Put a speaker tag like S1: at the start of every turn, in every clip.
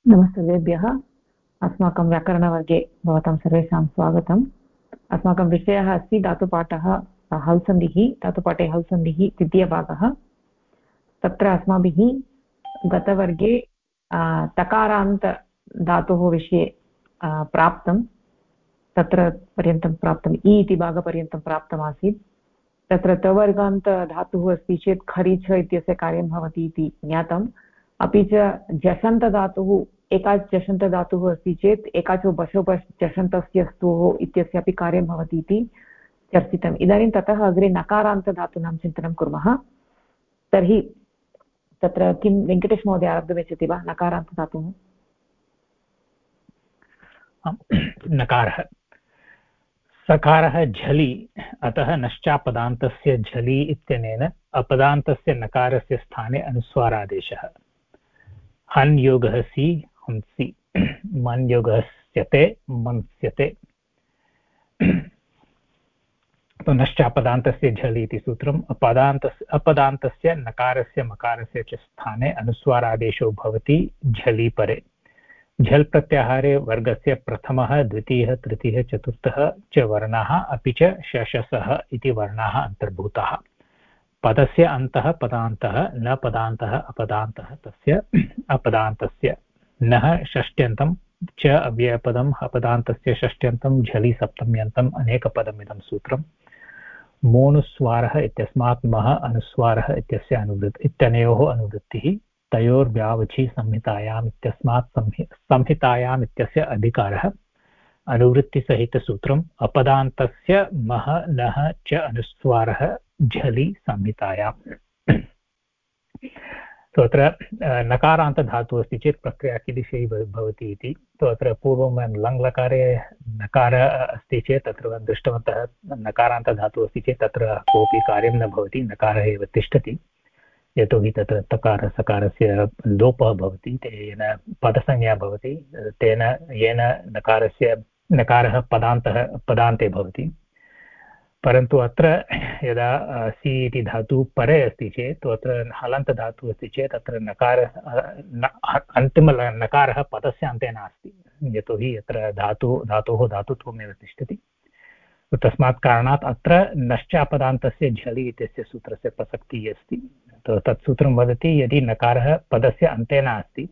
S1: नमस्तेभ्यः। अस्माकं व्याकरणवर्गे भवतां सर्वेषां स्वागतम्। अस्माकं विषयः अस्ति धातुपाठः हल्सन्धिः। धातुपाठे हल्सन्धिः तृतीयभागः। तत्र अस्माभिः गतवर्गे तकारान्तधातोः विषये प्राप्तं, तत्र पर्यन्तं प्राप्तम्, इ इति भागपर्यन्तं प्राप्तमासीत्। तत्र तवर्गान्तधातुः अस्ति चेत् खरिच इत्यस्य कार्यं भवति इति ज्ञातम्। अपि च जषन्तधातुः, एकाच् जषन्तधातुः अस्ति चेत् एकाचो बशोपश् जषन्तस्य स्तुः इत्यस्य अपि कार्यं भवति इति चर्चितम्। इदानीं ततः अग्रे नकारान्तधातूनां चिन्तनं कुर्मः। तर्हि तत्र किं वेङ्कटेशमहोदय आरब्धुमिच्छति वा? नकारान्तधातुः
S2: नकारः सकारः झलि, अतः नश्चापदान्तस्य झलि इत्यनेन अपदान्तस्य नकारस्य स्थाने अनुस्वारादेशः। हन् योगः सि हंसि, मन् योगः स्यते मंस्यते। तो नश्चापदान्तस्य झलि इति सूत्रम्। अपदान्तस्य नकारस्य मकारस्य च स्थाने अनुस्वारादेशो भवति झलि परे। झल् प्रत्याहारे वर्गस्य प्रथमः, द्वितीयः, तृतीयः, चतुर्थः च वर्णाः अपि च शशसः इति वर्णाः अन्तर्भूताः। पदस्य अन्तः पदान्तः, न पदान्तः अपदान्तः तस्य अपदान्तस्य। नः षष्ट्यन्तं च अव्ययपदम् अपदान्तस्य षष्ट्यन्तं झलि सप्तम्यन्तम् अनेकपदमिदं सूत्रम्। मोनुस्वारः इत्यस्मात् मः अनुस्वारः इत्यस्य इत्यनयोः अनुवृत्तिः। तयोर्व्यावचि संहितायाम् इत्यस्मात् संहितायाम् इत्यस्य अधिकारः। अनुवृत्तिसहितसूत्रम्। अपदान्तस्य मः नः च अनुस्वारः झलि संहितायाम्। तो अत्र नकारान्तधातुः अस्ति चेत् प्रक्रिया कीदृशी भवति इति। तो अत्र पूर्वं लङ्लकारे नकार अस्ति चेत् तत्र वयं दृष्टवन्तः, नकारान्तधातुः अस्ति चेत् तत्र कोऽपि कार्यं न भवति, नकारः एव तिष्ठति। यतोहि तत्र तकार सकारस्य लोपः भवति, तेन पदसंज्ञा भवति, तेन येन नकारः पदान्ते भवति। परन्तु अत्र यदा सि इति धातुः परे अस्ति चेत्, तो अत्र हलन्तधातुः अस्ति चेत् अत्र अन्तिमनकारः पदस्य अन्ते नास्ति, यतोहि अत्र धातोः धातुत्वमेव तिष्ठति। तस्मात् कारणात् अत्र नश्चापदान्तस्य झलि इत्यस्य सूत्रस्य प्रसक्तिः अस्ति। तत् सूत्रं वदति, यदि नकारः पदस्य अन्ते नास्ति,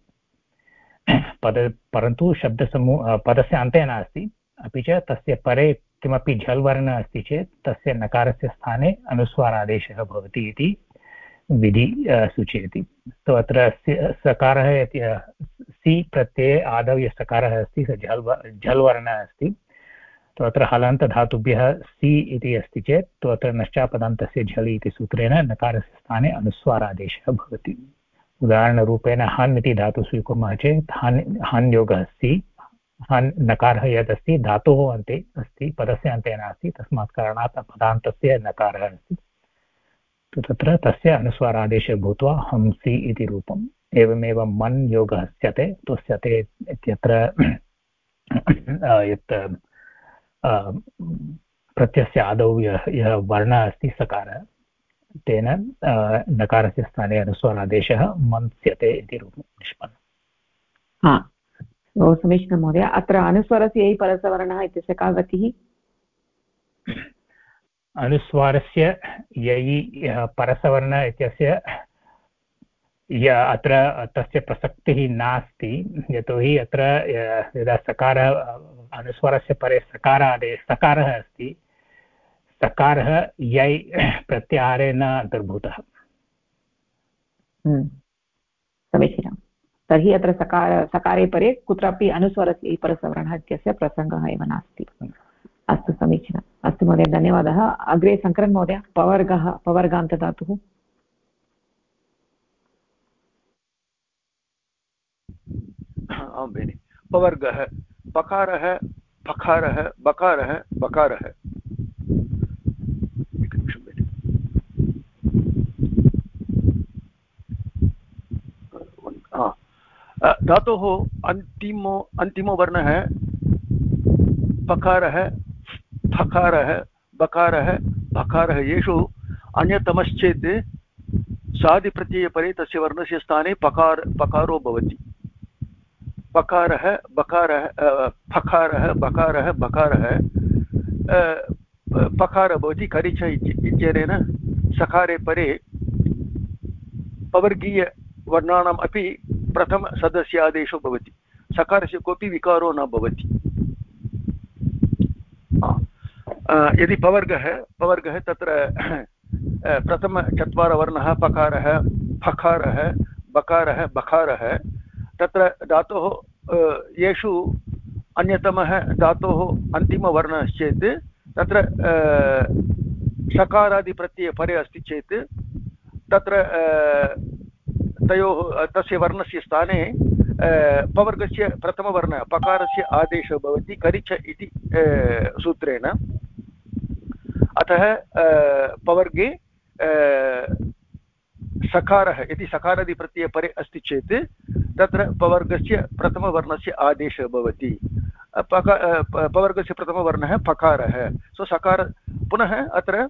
S2: परन्तु पदस्य अन्ते नास्ति, अपि च तस्य परे किमपि झल् वर्णः अस्ति चेत् तस्य नकारस्य स्थाने अनुस्वारादेशः भवति इति विधि सूचयति। तो अत्र सकारः सि प्रत्यये आदौ यः सकारः अस्ति स झल् वर्णः अस्ति। तो अत्र हलन्तधातुभ्यः सि इति अस्ति चेत् तो अत्र नश्चापदान्तस्य झलि इति सूत्रेण नकारस्य स्थाने अनुस्वारादेशः भवति। उदाहरणरूपेण हन् इति धातुः स्वीकुर्मः चेत् हन् योगः सि, हन् नकारः यदस्ति धातोः अन्ते अस्ति, पदस्य अन्ते नास्ति, तस्मात् कारणात् पदान्तस्य नकारः अस्ति। तत्र तस्य अनुस्वारादेशः भूत्वा हंसि इति रूपम्। एवमेव मन् योगः स्यते, तो स्यते इत्यत्र यत् प्रत्ययस्य आदौ यः वर्णः अस्ति सकारः, तेन नकारस्य स्थाने अनुस्वारादेशः मन्स्यते इति रूपं निष्पन्नम्।
S1: बहु समीचीनं महोदय। अत्र अनुस्वारस्य यैः परसवर्णः इत्यस्य का गतिः?
S2: अनुस्वारस्य यैः परसवर्णः इत्यस्य अत्र तस्य प्रसक्तिः नास्ति, यतोहि अत्र यदा सकारः अनुस्वारस्य परे सकारः अस्ति, सकारः यै प्रत्याहारे न अन्तर्भूतः।
S1: समीचीनं। तर्हि अत्र सकारे परे कुत्रापि अनुस्वारस्य परसवर्णः इत्यस्य प्रसङ्गः एव नास्ति। अस्तु, समीचीनम्। अस्तु महोदय, धन्यवादः। अग्रे शङ्करन् महोदय, पवर्गान्तधातुः।
S3: आं भगिनि। पवर्गः पकारः पकारः बकारः बकारः। एकनिमिषं भगिनि। धातोः अन्तिमो वर्णः पकारः फकारः बकारः भकारः। येषु अन्यतमश्चेत् सादिप्रत्ययपरे तस्य वर्णस्य स्थाने पकारो भवति। पकारः बकारः फकारः बकारः बकारः पकार भवति करिच इत्यनेन सकारे परे पवर्गीयवर्णानाम् अपि प्रथमसदस्य आदेशो भवति सकारस्य कोऽपि विकारो न भवति यदि पवर्गः तत्र प्रथमचत्वारवर्णः पकारः फकारः बकारः बकारः तत्र धातोः येषु अन्यतमः धातोः अन्तिमवर्णश्चेत् तत्र सकारादिप्रत्यये परे अस्ति चेत् तत्र तयोः तस्य वर्णस्य स्थाने पवर्गस्य प्रथमवर्णः पकारस्य आदेशः भवति करिच इति सूत्रेण अतः पवर्गे सकारः यदि सकारादिप्रत्यये परे अस्ति चेत् तत्र पवर्गस्य प्रथमवर्णस्य आदेशः भवति पवर्गस्य प्रथमवर्णः पकारः सो सकार पुनः अत्र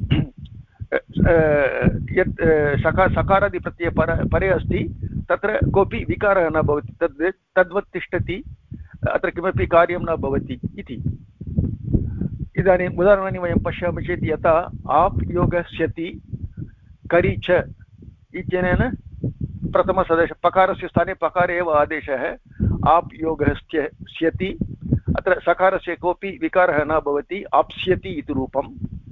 S3: यत् सकारादिप्रत्यये परे अस्ति तत्र कोऽपि विकारः न भवति तद्वत् तिष्ठति अत्र किमपि कार्यं न भवति इति इदानीम् उदाहरणानि वयं पश्यामः चेत् यथा आप् योगस्यति करि च इत्यनेन प्रथमसदस्य पकारस्य स्थाने पकारे एव आदेशः आप् योगस्य स्यति अत्र सकारस्य कोऽपि विकारः न भवति आप्स्यति इति रूपं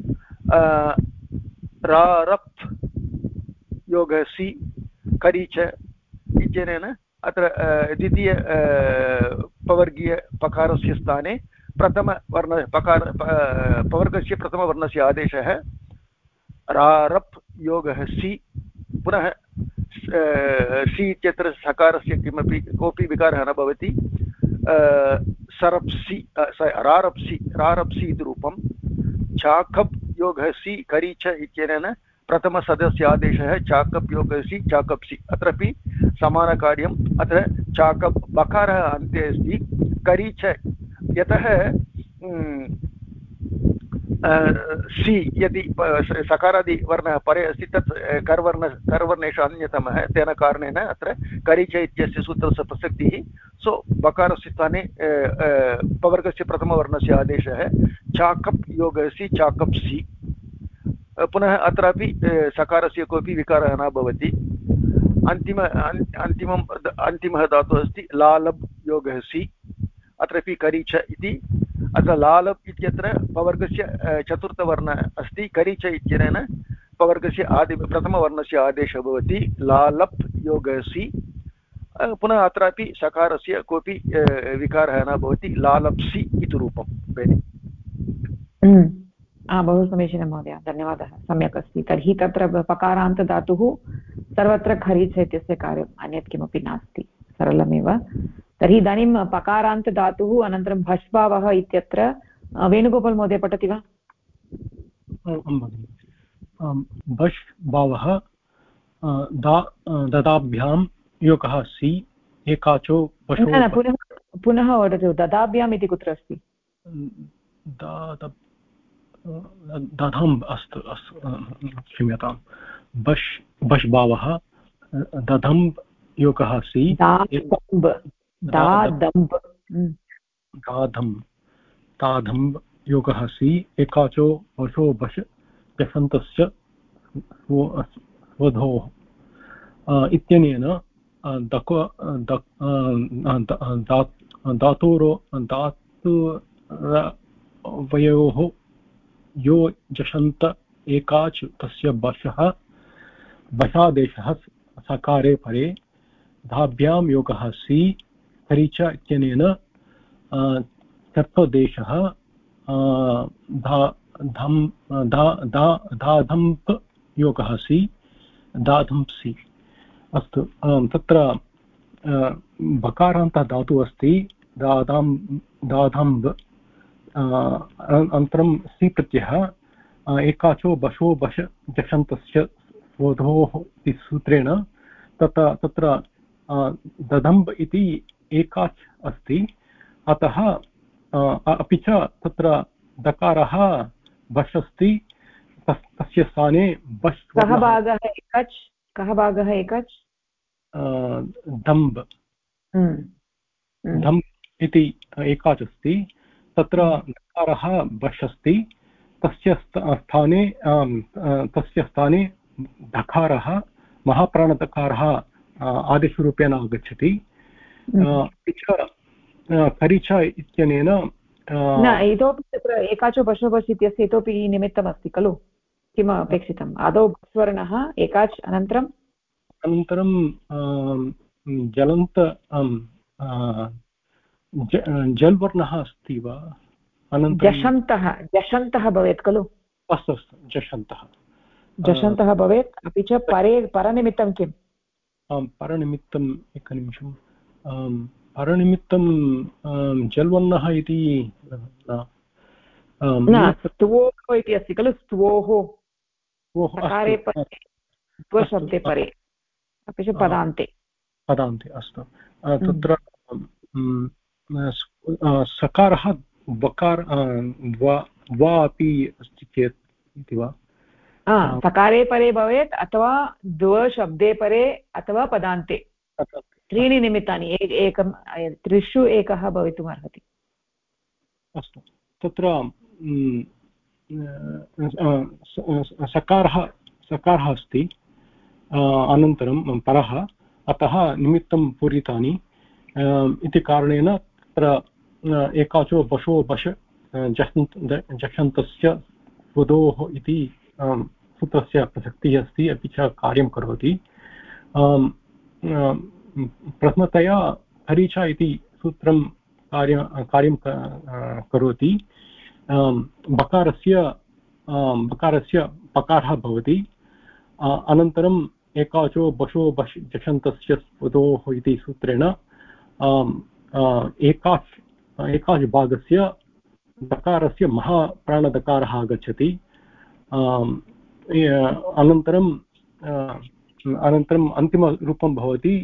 S3: रारप् योगसि करि च इत्यनेन अत्र द्वितीय पवर्गीय पकारस्य स्थाने प्रथमवर्ण पवर्गस्य प्रथमवर्णस्य आदेशः रारप् योगः सि पुनः सि इत्यत्र सकारस्य किमपि कोऽपि विकारः न भवति सरप्सि रारप्सि इति रूपं चाकप् योगः सि करि च इत्यनेन प्रथमसदस्य आदेशः चाकप् योगः सि चाकप्सि अत्रापि समानकार्यम् अत्र चाकप् बकारः अन्ते अस्ति करि च यतः सि यदि सकारादिवर्णः परे अस्ति तत् कर्वर्णेषु अन्यतमः तेन कारणेन अत्र करिच इत्यस्य सूत्रस्य प्रसक्तिः सो बकारस्य स्थाने पवर्गस्य प्रथमवर्णस्य आदेशः चाकप् योगसि चाकप्सि पुनः अत्रापि सकारस्य कोऽपि विकारः न भवति अन्तिमः धातुः अस्ति लालब् योगः सि अत्रापि करिच इति अत्र लालप् इत्यत्र पवर्गस्य चतुर्थवर्णः अस्ति करिच इत्यनेन पवर्गस्य प्रथमवर्णस्य आदेशः भवति लालप् योगसि पुनः अत्रापि सकारस्य कोऽपि विकारः न भवति लालप्सि इति रूपं बेनि
S1: बहु समीचीनं महोदय धन्यवादः सम्यक् अस्ति तर्हि तत्र पकारान्तधातुः सर्वत्र खरीच इत्यस्य कार्यम् अन्यत् किमपि नास्ति सरलमेव तर्हि इदानीं पकारान्तधातुः अनन्तरं भष्भावः इत्यत्र वेणुगोपाल् महोदय पठति वा
S4: भष् भावः ददाभ्यां योगः सि एकाचो
S1: पुनः वदतु ददाभ्याम् इति कुत्र अस्ति
S4: दधम् अस्तु क्षम्यतां भष् भावः दधम् योगः सि ताधम् योगः सि एकाचो वशो भष यशन्तस्य स्वधोः इत्यनेन धातुरवयोः यो जषन्त एकाच् तस्य भषादेशः सकारे परे धाभ्यां योगः सि करिच इत्यनेन चर्तोदेशः धाधम्प् योगः सि धाधंसि अस्तु तत्र बकारान्तः धातुः अस्ति दाधम्ब् अनन्तरं सि प्रत्ययः एकाचो बशो बश जषन्तस्य स्वधोः इति सूत्रेण तत्र दधम्ब् इति एकाच् अस्ति अतः अपि च तत्र दकारः बश् अस्ति तस्य स्थाने बश्
S1: कः भागः एकाच्
S4: दम्ब् धम् इति एकाच् अस्ति तत्र नकारः बश् अस्ति तस्य स्थाने धकारः महाप्राणदकारः आदेशरूपेण आगच्छति अपि च करिच इत्यनेन
S1: न इतोपि तत्र एकाचो बशो बश् इत्यस्य इतोपि निमित्तमस्ति खलु किम् अपेक्षितम् आदौ स्वर्णः एकाच् अनन्तरं
S4: जलन्त जल्वर्णः अस्ति वा
S1: अनन्तरं जषन्तः भवेत् खलु
S4: अस्तु अस्तु
S1: जषन्तः भवेत् अपि च परनिमित्तं किम्
S4: परनिमित्तम् एकनिमिषं परनिमित्तं जल्वर्णः इति
S1: न स्तुवोः इति अस्ति खलु स्तुवोः सकारे परे स्वशब्दे परे अपि च पदान्ते
S4: अस्तु तत्र सकारः वकार वा अपि अस्ति चेत् इति वा
S1: सकारे परे भवेत् अथवा द्वशब्दे परे अथवा पदान्ते त्रीणि निमित्तानि एकं त्रिषु एकः भवितुमर्हति
S4: अस्तु तत्र सकारः अस्ति अनन्तरं परः अतः निमित्तं पूरितानि इति कारणेन तत्र एकाचो बशो बश जषन्तस्य वधोः इति सूत्रस्य प्रसक्तिः अस्ति अपि च कार्यं करोति प्रथमतया हरिच इति सूत्रं कार्यं करोति बकारस्य पकारः भवति अनन्तरम् एकाचो बशो बश् जषन्तस्य वधोः इति सूत्रेण एकाच् भागस्य दकारस्य महाप्राणदकारः आगच्छति अनन्तरम् अन्तिमरूपं भवति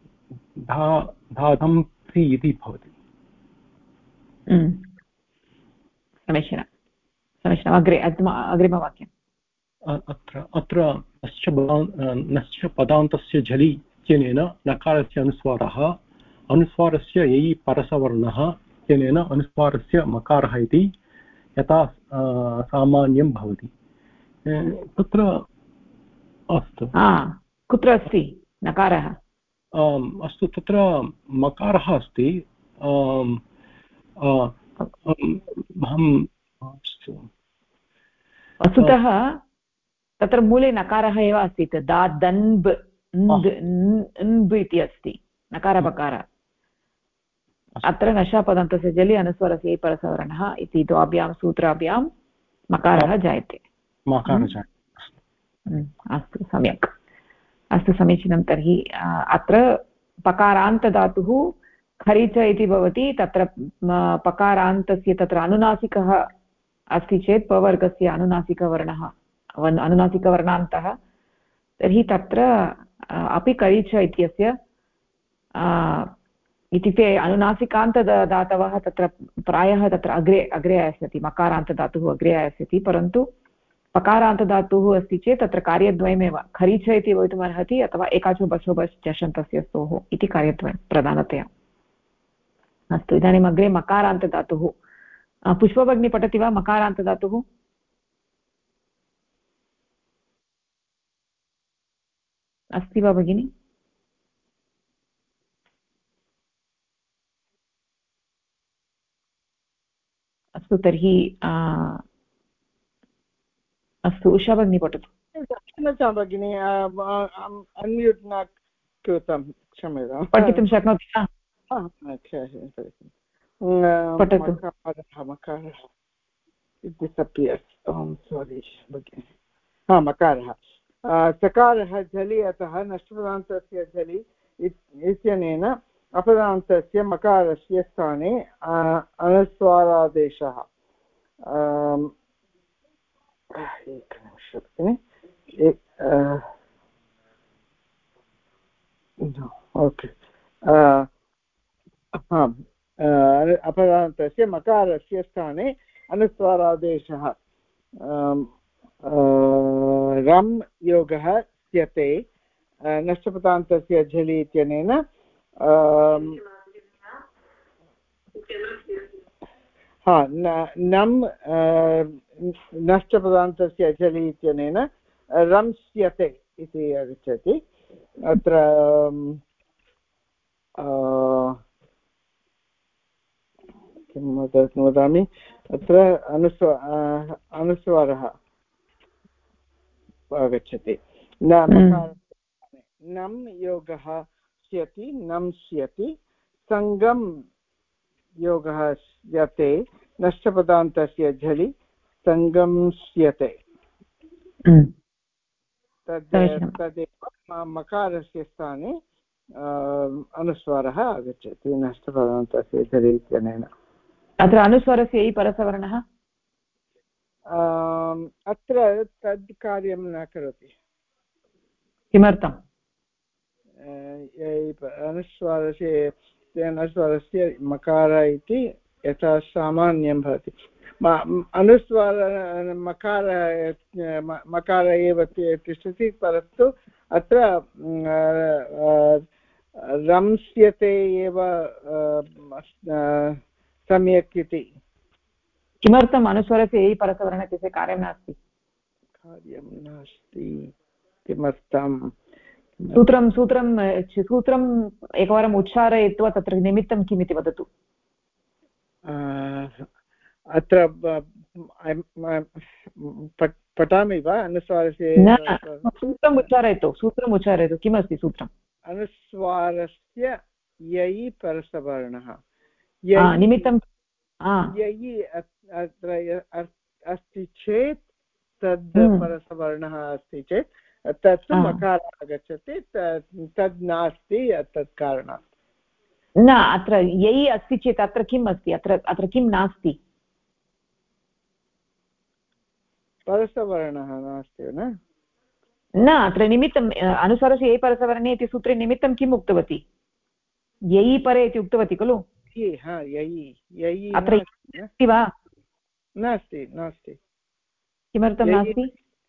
S4: धाधंसि इति भवति
S1: समीचीनम् अग्रिमवाक्यम्
S4: अत्र नश्च पदान्तस्य झलि इत्यनेन नकारस्य अनुस्वारस्य ययि परसवर्णः इत्यनेन अनुस्वारस्य मकारः इति यथा सामान्यं भवति तत्र अस्तु
S1: कुत्र अस्ति नकारः
S4: अस्तु तत्र मकारः अस्ति
S1: वस्तुतः तत्र मूले नकारः एव अस्ति दा दन्ब् न्ब् इति अस्ति नकारपकार अत्र नशापदन्तस्य जलि अनुस्वरस्य परसवर्णः इति द्वाभ्यां सूत्राभ्यां मकारः जायते अस्तु सम्यक् अस्तु समीचीनं तर्हि अत्र पकारान्तधातुः खरिच इति भवति तत्र पकारान्तस्य तत्र अनुनासिकः अस्ति चेत् पवर्गस्य अनुनासिकवर्णः अनुनासिकवर्णान्तः तर्हि तत्र अपि करिच इत्यस्य इत्युक्ते अनुनासिकान्तदातवः तत्र प्रायः तत्र अग्रे आयास्यति मकारान्तधातुः अग्रे आयास्यति परन्तु पकारान्तधातुः अस्ति चेत् तत्र कार्यद्वयमेव खरिच इति भवितुमर्हति अथवा एकाचो बशो बश् जषन्तस्य स्तोः इति कार्यद्वयं प्रधानतया अस्तु इदानीम् अग्रे मकारान्तधातुः पुष्पभगिनी पठति वा मकारान्तधातुः अस्ति वा भगिनि अस्तु तर्हि अस्तु उषा भगिनी पठतु
S5: क्षम्यतां भगिनि अन्म्यूट् न कृतं क्षम्यतां
S1: पठितुं शक्नोति वा पठतु
S5: मकारः मकारः सकारः झलि अतः नष्टपदान्तस्य झलि इत्यनेन अपदान्तस्य मकारस्य स्थाने अनुस्वारादेशः एकनिमिषं ओके अपदान्तस्य मकारस्य स्थाने अनुस्वारादेशः रम् योगः स्यते नष्टपदान्तस्य झलि इत्यनेन हा नम् नष्टपदान्तस्य झलि इत्यनेन रंस्यते इति आगच्छति अत्र किं वदामि अत्र अनुस्वारः आगच्छति नम् योगः स्यति नंस्यति सङ्गं योगः स्यते नष्टपदान्तस्य झलि सङ्गंस्यते तदेव मकारस्य स्थाने अनुस्वारः आगच्छति नष्टपदान्तस्य झलि इत्यनेन
S1: अत्र अनुस्वारस्य इ परसवर्णः
S5: अत्र तद् कार्यं न करोति
S1: किमर्थम्
S5: अनुस्वारस्य मकार इति यथा सामान्यं भवति अनुस्वार मकार एव तिष्ठति परन्तु अत्र रंस्यते एव सम्यक् इति
S1: किमर्थम् अनुस्वारस्य इ परसवर्णस्य कार्यं नास्ति
S5: किमर्थं
S1: सूत्रम् एकवारम् उच्चारयित्वा तत्र निमित्तं किम् इति वदतु
S5: अत्र पठामि वा अनुस्वारस्य
S1: सूत्रम् उच्चारयतु किमस्ति सूत्रम्
S5: अनुस्वारस्य यै परसवर्णः
S1: निमित्तं
S5: यै अत्र अस्ति चेत् तद् परसवर्णः अस्ति चेत् तत्तु मकारः आगच्छति तद् नास्ति तत् कारणात्
S1: न अत्र यै अस्ति चेत् अत्र किम् अस्ति अत्र किं नास्ति
S5: परसवर्णः नास्ति
S1: न अत्र निमित्तम् अनुस्वारस्य यै परसवर्णे इति सूत्रे निमित्तं किम् उक्तवती यै परे इति उक्तवती खलु अत्र अस्ति वा
S5: नास्ति नास्ति
S1: किमर्थं नास्ति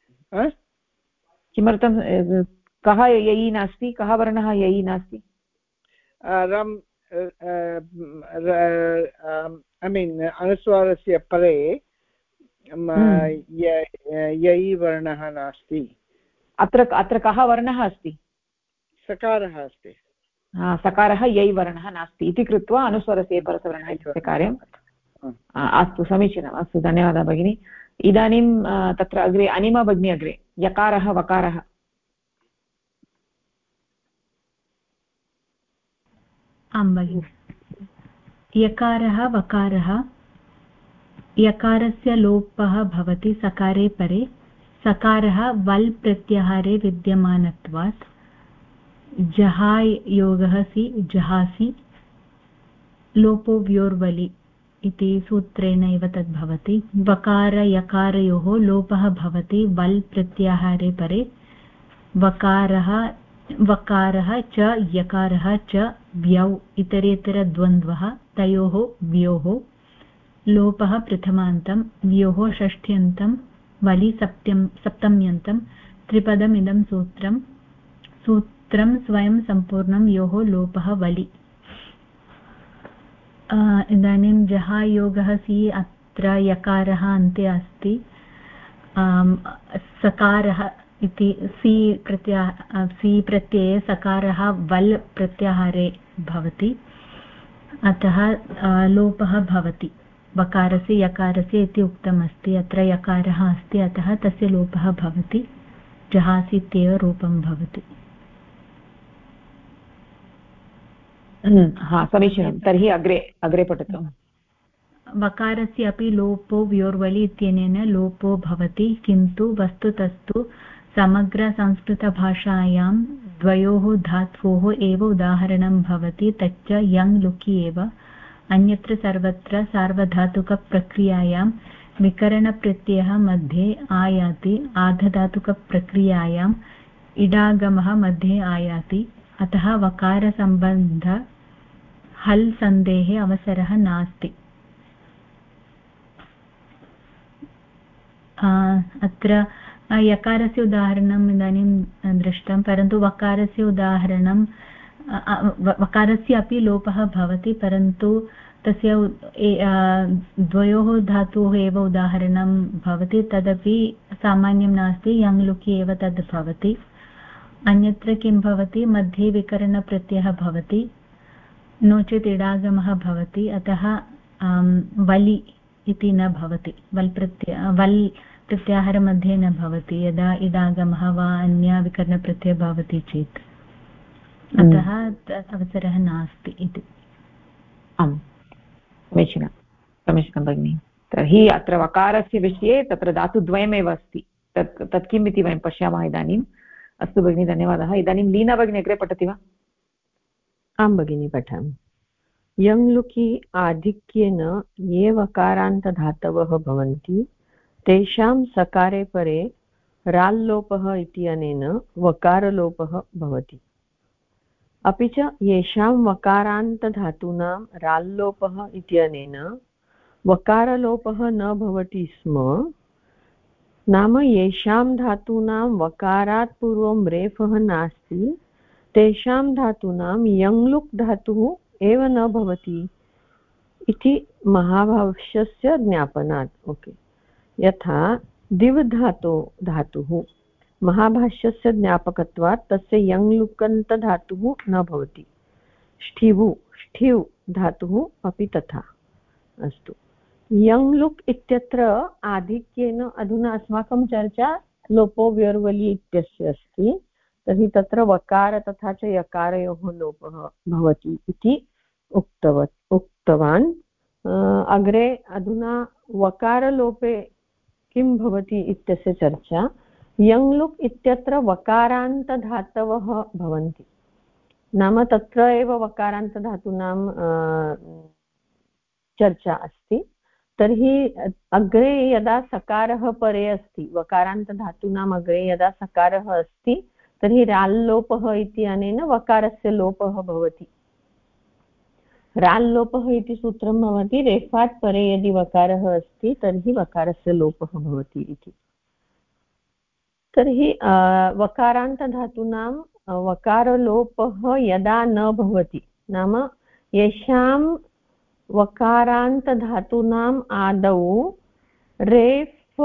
S1: किमर्थं कः यै नास्ति कः वर्णः यै नास्ति
S5: अनुस्वारस्य परे यै वर्णः नास्ति
S1: अत्र कः वर्णः अस्ति
S5: सकारः अस्ति
S1: सकारः यै वर्णः नास्ति इति कृत्वा अनुस्वारस्य परसवर्णः इत्यस्य कार्यम् अस्तु समीचीनम् अस्तु धन्यवादः भगिनी इदानीं तत्र अग्रे अनिमा भगिनी अग्रे यकारः वकारः
S6: आं भगिनि यकारः वकारः यकारस्य लोपः भवति सकारे परे सकारः वल् प्रत्याहारे विद्यमानत्वात् जहायोगः सि जहासि लोपो व्योर्वलि इति सूत्रेणैव तद्भवति वकार यकारयोः लोपः भवति वल् प्रत्याहारे परे वकारः च यकारः च व्यौ इतरेतरद्वन्द्वः तयोः व्योः लोपः प्रथमान्तं व्योः षष्ठ्यन्तं वलि सप्तम्यन्तं त्रिपदमिदं सूत्रं स्वयं सम्पूर्णं योः लोपः वलि इदानीं जहायोगः सि अत्र यकारः अन्ते अस्ति सकारः इति सि प्रत्यये सकारः वल् प्रत्याहारे भवति अतः लोपः भवति वकारस्य यकारस्य इति उक्तमस्ति अत्र यकारः अस्ति अतः तस्य लोपः भवति जहासि इत्येव रूपं भवति
S1: समीचीनं तर्हि अग्रे पठतु
S6: वकारस्य अपि लोपो व्योर्वलि इत्यनेन लोपो भवति किन्तु वस्तुतस्तु समग्रसंस्कृतभाषायां द्वयोः धात्वोः एव उदाहरणं भवति तच्च यङ् लुकि एव अन्यत्र सर्वत्र सार्वधातुकप्रक्रियायां विकरणप्रत्ययः मध्ये आयाति आर्धधातुकप्रक्रियायाम् इडागमः मध्ये आयाति अतः वकारसम्बन्ध हल् सन्धेः अवसरः नास्ति अत्र यकारस्य उदाहरणम् इदानीं दृष्टं परन्तु वकारस्य उदाहरणं वकारस्य अपि लोपः भवति परन्तु तस्य द्वयोः धातोः एव उदाहरणं भवति, तदपि सामान्यं नास्ति, यङ् लुकि एव तद् भवति। अन्यत्र किं भवति, मध्ये विकरणप्रत्ययः भवति, नो चेत् इडागमः भवति, अतः वलि इति न भवति, वल् प्रत्याहारमध्ये न भवति यदा इडागमः वा अन्य विकरणप्रत्ययः भवति चेत्, अतः अवसरः नास्ति इति।
S1: आम्, समीचीनं समीचीनं भगिनि। तर्हि अत्र वकारस्य विषये तत्र धातुद्वयमेव अस्ति, तत् किम् इति वयं पश्यामः इदानीम्। अस्तु भगिनि, धन्यवादः। इदानीं लीना भगिनी अग्रे पठति वा?
S7: आं भगिनि, पठामि। यङ् लुकि आधिक्येन ये वकारान्तधातवः भवन्ति तेषां सकारे परे राल्लोपः इत्यनेन वकारलोपः भवति। अपि च येषां वकारान्तधातूनां राल्लोपः इत्यनेन वकारलोपः न भवति स्म, नाम येषां धातूनां वकारात् पूर्वं रेफः नास्ति तेषां धातूनां यङ्लुक् धातुः एव न भवति इति महाभाष्यस्य ज्ञापनात्। ओके, यथा दिव् धातुः महाभाष्यस्य ज्ञापकत्वात् तस्य यङ्लुकन्तधातुः न भवति। ष्ठिव् धातुः अपि तथा। अस्तु, यङ्लुक् इत्यत्र आधिक्येन अधुना अस्माकं चर्चा लोपो व्योर्वलि इत्यस्य अस्ति, तर्हि तत्र वकार तथा च यकारयोः लोपः भवति इति उक्तवान्। अग्रे अधुना वकारलोपे किं भवति इत्यस्य चर्चा। यङ्लुक् इत्यत्र वकारान्तधातवः भवन्ति, नाम तत्र एव वकारान्तधातूनां चर्चा अस्ति। तर्हि अग्रे यदा सकारः परे अस्ति, वकारान्तधातूनाम् अग्रे यदा सकारः अस्ति तर्हि राल्लोपः इत्यनेन वकारस्य लोपः भवति। राल्लोपः इति सूत्रं भवति, रेफात् परे यदि वकारः अस्ति तर्हि वकारस्य लोपः भवति इति। तर्हि वकारान्तधातूनां वकारलोपः यदा न भवति, नाम येषां वकारान्तधातूनाम् आदौ रेफ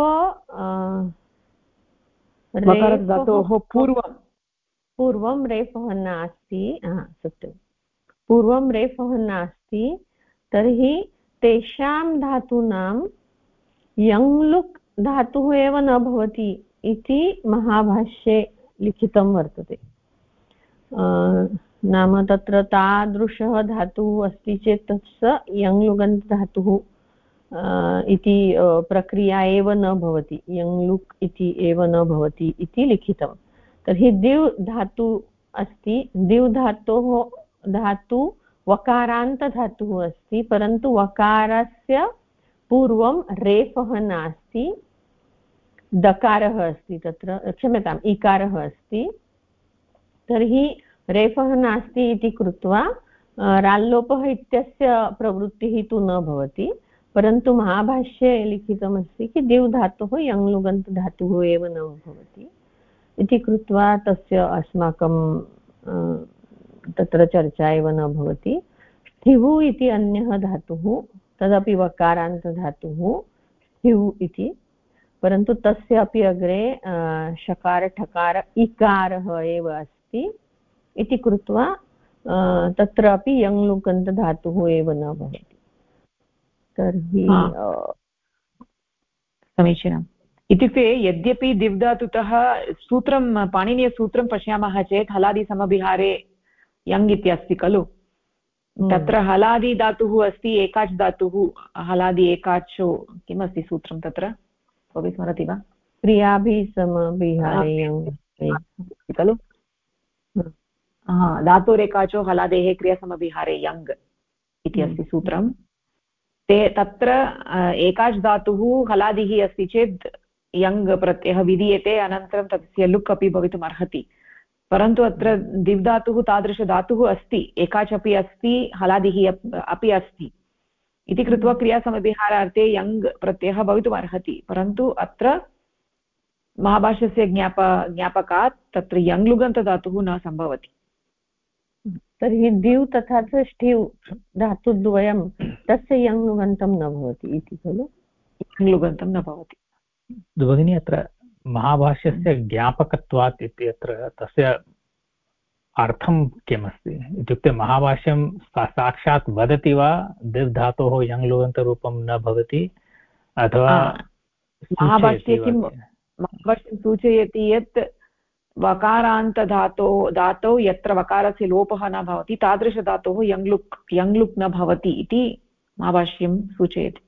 S1: वकारधातोः
S7: पूर्वं रेफः नास्ति, सत्यं, पूर्वं रेफः नास्ति, तर्हि तेषां धातूनां यङ्लुक् धातुः एव न भवति इति महाभाष्ये लिखितं वर्तते। नाम तत्र तादृशः धातुः अस्ति चेत् तस्य यङ्लुगन्तधातुः इति प्रक्रिया एव न भवति, यङ्लुक् इति एव न भवति इति लिखितं। तर्हि दिव् धातु अस्ति, दिव् धातु वकारान्तधातुः अस्ति, परन्तु वकारस्य पूर्वं रेफः नास्ति, दकारः अस्ति, तत्र क्षम्यताम् इकारः अस्ति। तर्हि रेफः नास्ति इति कृत्वा राल्लोपः इत्यस्य प्रवृत्तिः तु न भवति, परन्तु महाभाष्ये लिखितमस्ति कि दिव् धातुः यङ्लुगन्तधातुः एव न भवति इति कृत्वा तस्य अस्माकं तत्र चर्चा एव न भवति। स्थिवु इति अन्यः धातुः, तदपि वकारान्तधातुः स्थिवु इति, परन्तु तस्य अपि अग्रे शकार ठकार इकारः एव अस्ति इति कृत्वा तत्रापि यङ्लुकन्तधातुः एव न भवति। तर्हि
S1: समीचीनम्। इत्युक्ते यद्यपि दिव्धातुतः सूत्रं पाणिनीयसूत्रं पश्यामः चेत् हलादिसमभिहारे यङ् इति अस्ति खलु, तत्र हलादि धातुः अस्ति, एकाच् धातुः, हलादि एकाचो किमस्ति सूत्रं तत्र, कोऽपि स्मरति वा?
S7: क्रियाभिः समभिहारे यङ्
S1: खलु, धातुरेकाचो हलादेः क्रियासमभिहारे यङ् इति अस्ति सूत्रं। ते तत्र एकाच् धातुः हलादिः अस्ति चेत् यङ् प्रत्ययः विधीयते, अनन्तरं तस्य लुक् अपि भवितुम् अर्हति। परन्तु अत्र दिव्धातुः तादृशधातुः अस्ति, एकाच् अपि अस्ति, हलादिः अपि अस्ति इति कृत्वा क्रियासमभिहारार्थे यङ् प्रत्ययः भवितुम् अर्हति। परन्तु अत्र महाभाष्यस्य ज्ञापकात् तत्र यङ्लुगन्तधातुः न सम्भवति।
S7: तर्हि दिव् तथा च ष्ठिव् धातुद्वयं तस्य यङ्लुगन्तं न भवति इति खलु?
S1: यङ्लुगन्तं न भवति।
S2: भगिनी अत्र महाभाष्यस्य ज्ञापकत्वात् इत्यत्र तस्य अर्थं किमस्ति इत्युक्ते महाभाष्यं साक्षात् वदति वा दिव् धातोः यङ्लुगन्तरूपं न भवति अथवा
S1: महाभाष्ये किं महाभाष्यं सूचयति यत् धातौ यत्र वकारस्य लोपः न भवति तादृशधातोः यङ्लुक् न भवति इति महाभाष्यं सूचयति।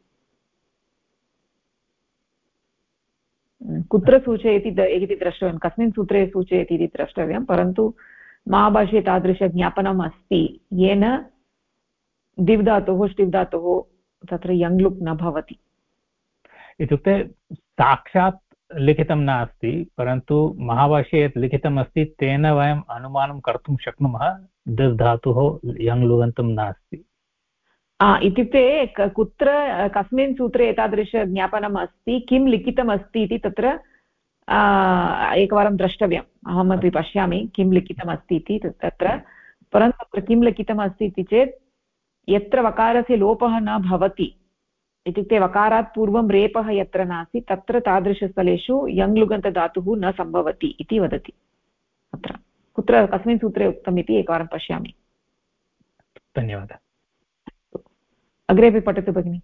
S1: कुत्र सूचयति इति द्रष्टव्यं, कस्मिन् सूत्रे सूचयति इति द्रष्टव्यं, परन्तु महाभाष्ये तादृशज्ञापनम् अस्ति येन दिव् धातोः ष्टिव् धातोः तत्र यङ्लुक् न भवति।
S2: इत्युक्ते साक्षात् लिखितं नास्ति, परन्तु महाभाष्ये यत् लिखितम् अस्ति तेन वयम् अनुमानं कर्तुं शक्नुमः दिव् धातुः यङ्लुगन्तं नास्ति।
S1: इत्युक्ते कुत्र कस्मिन् सूत्रे एतादृशज्ञापनम् अस्ति, किं लिखितम् अस्ति इति तत्र एकवारं द्रष्टव्यम्। अहमपि पश्यामि किं लिखितम् अस्ति इति तत्र, परन्तु तत्र किं लिखितम् अस्ति इति चेत् यत्र वकारस्य लोपः न भवति, इत्युक्ते वकारात् पूर्वं रेपः यत्र नास्ति तत्र तादृशस्थलेषु यङ्लुगन्तधातुः न सम्भवति इति वदति। अत्र कुत्र कस्मिन् सूत्रे उक्तम् इति एकवारं पश्यामि।
S2: धन्यवादः।
S1: अग्रेपि पठतु भगिनि।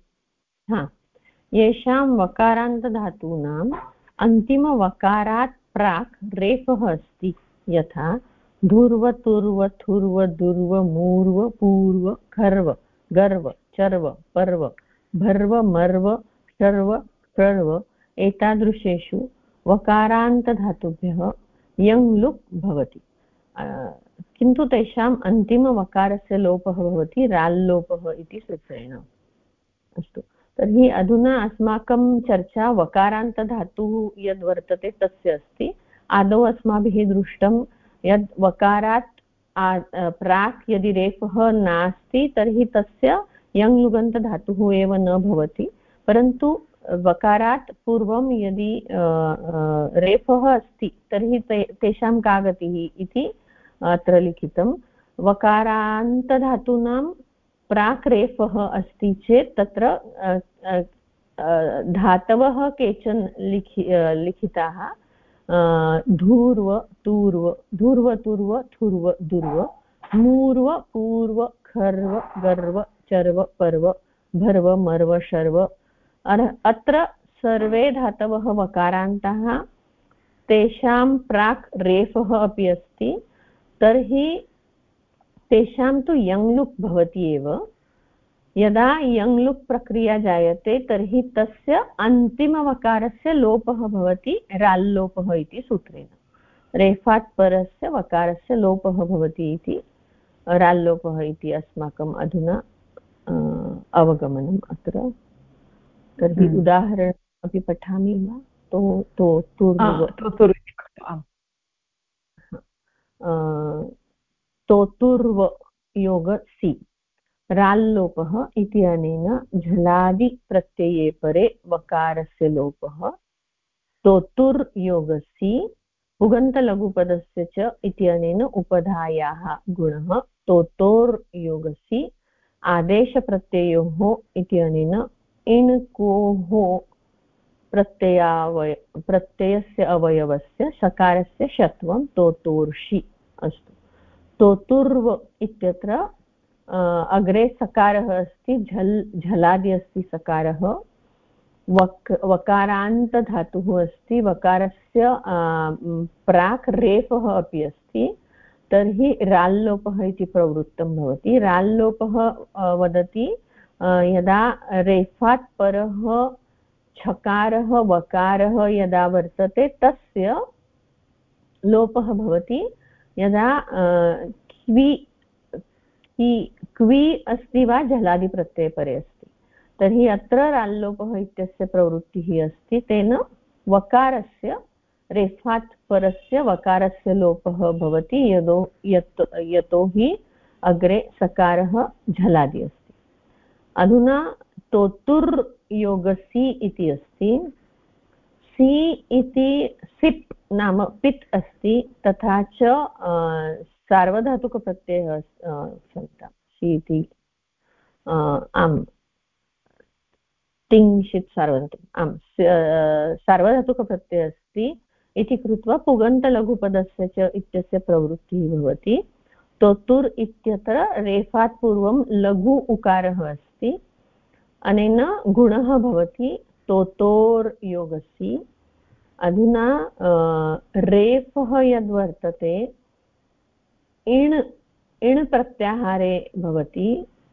S7: येषां वकारान्तधातूनाम् अन्तिमवकारात् प्राक् रेफः अस्ति, यथा धुर्व तुर्व थुर्व दुर्व मूर्व पूर्व खर्व गर्व चर्व पर्व भर्व मर्व शर्व प्रर्व एतादृशेषु वकारान्तधातुभ्यः यङ्लुक् भवति, किन्तु तेषाम् अन्तिमवकारस्य लोपः भवति राल्लोपः इति सूत्रेण। अस्तु, तर्हि अधुना अस्माकं चर्चा वकारान्तधातुः यद्वर्तते तस्य अस्ति। आदौ अस्माभिः दृष्टं यद् वकारात् प्राक् यदि रेफः नास्ति तर्हि तस्य यङ्लुगन्तधातुः एव न भवति, परन्तु वकारात् पूर्वं यदि रेफः अस्ति तर्हि तेषां का गतिः इति अत्र लिखितं। वकारान्तधातूनां प्राक् रेफः अस्ति चेत् तत्र धातवः केचन लिखिताः धूर्व तूर्व धूर्व तुर्व थुर्व दुर्व मूर्व पूर्व खर्व गर्व चर्व पर्व भर्व मर्व शर्व। अत्र सर्वे धातवः वकारान्ताः, तेषां प्राक् रेफः अपि अस्ति, तर्हि तेषां तु यङ्लुक् भवति एव। यदा यङ्लुक् प्रक्रिया जायते तर्हि तस्य अन्तिमवकारस्य लोपः भवति राल्लोपः इति सूत्रेण। रेफात् परस्य वकारस्य लोपः भवति इति राल्लोपः इति अस्माकम् अधुना अवगमनम् अत्र। तर्हि उदाहरणम् अपि पठामि वा? तोतुर्व योग सि राल्लोपः इत्यनेन झलादिप्रत्यये परे वकारस्य लोपः। तोतुर् योगसि पुगन्तलघुपदस्य च इत्यनेन उपधायाः गुणः। तोतोर् योगसि आदेशप्रत्ययोः इत्यनेन इणकोः प्रत्ययस्य अवयवस्य सकारस्य षत्वं तोतोर्षि। अस्तु, तोतुर्व इत्यत्र अग्रे सकारः अस्ति, झलादि अस्ति सकारः, वकारान्तधातुः अस्ति, वकारस्य प्राक् रेफः अपि अस्ति, तर्हि राल्लोपः इति प्रवृत्तं भवति। राल्लोपः वदति यदा रेफात् परः छकारः वकारः यदा वर्तते तस्य लोपः भवति। यदा क्वि अस्ति वा झलादिप्रत्यये परे अस्ति तर्हि अत्र राल्लोपः इत्यस्य प्रवृत्तिः अस्ति, तेन वकारस्य रेफात् परस्य वकारस्य लोपः भवति, यतो हि अग्रे सकारः झलादि अस्ति। अधुना तोतुर् योगसि इति अस्ति। सि इति सिप् नाम पित् अस्ति, तथा च सार्वधातुकप्रत्ययः क्षम्यतां शी इति आम् तिंशित् सार्वधातुकम् आम् सार्वधातुकप्रत्ययः अस्ति इति कृत्वा पुगन्तलघुपदस्य च इत्यस्य प्रवृत्तिः भवति तोतुर् इत्यत्र रेफात् पूर्वं लघु उकारः अस्ति अनेन गुणः भवति तोतोर् योगस्य अधुना रेफः यद्वर्तते इण् प्रत्याहारे भवति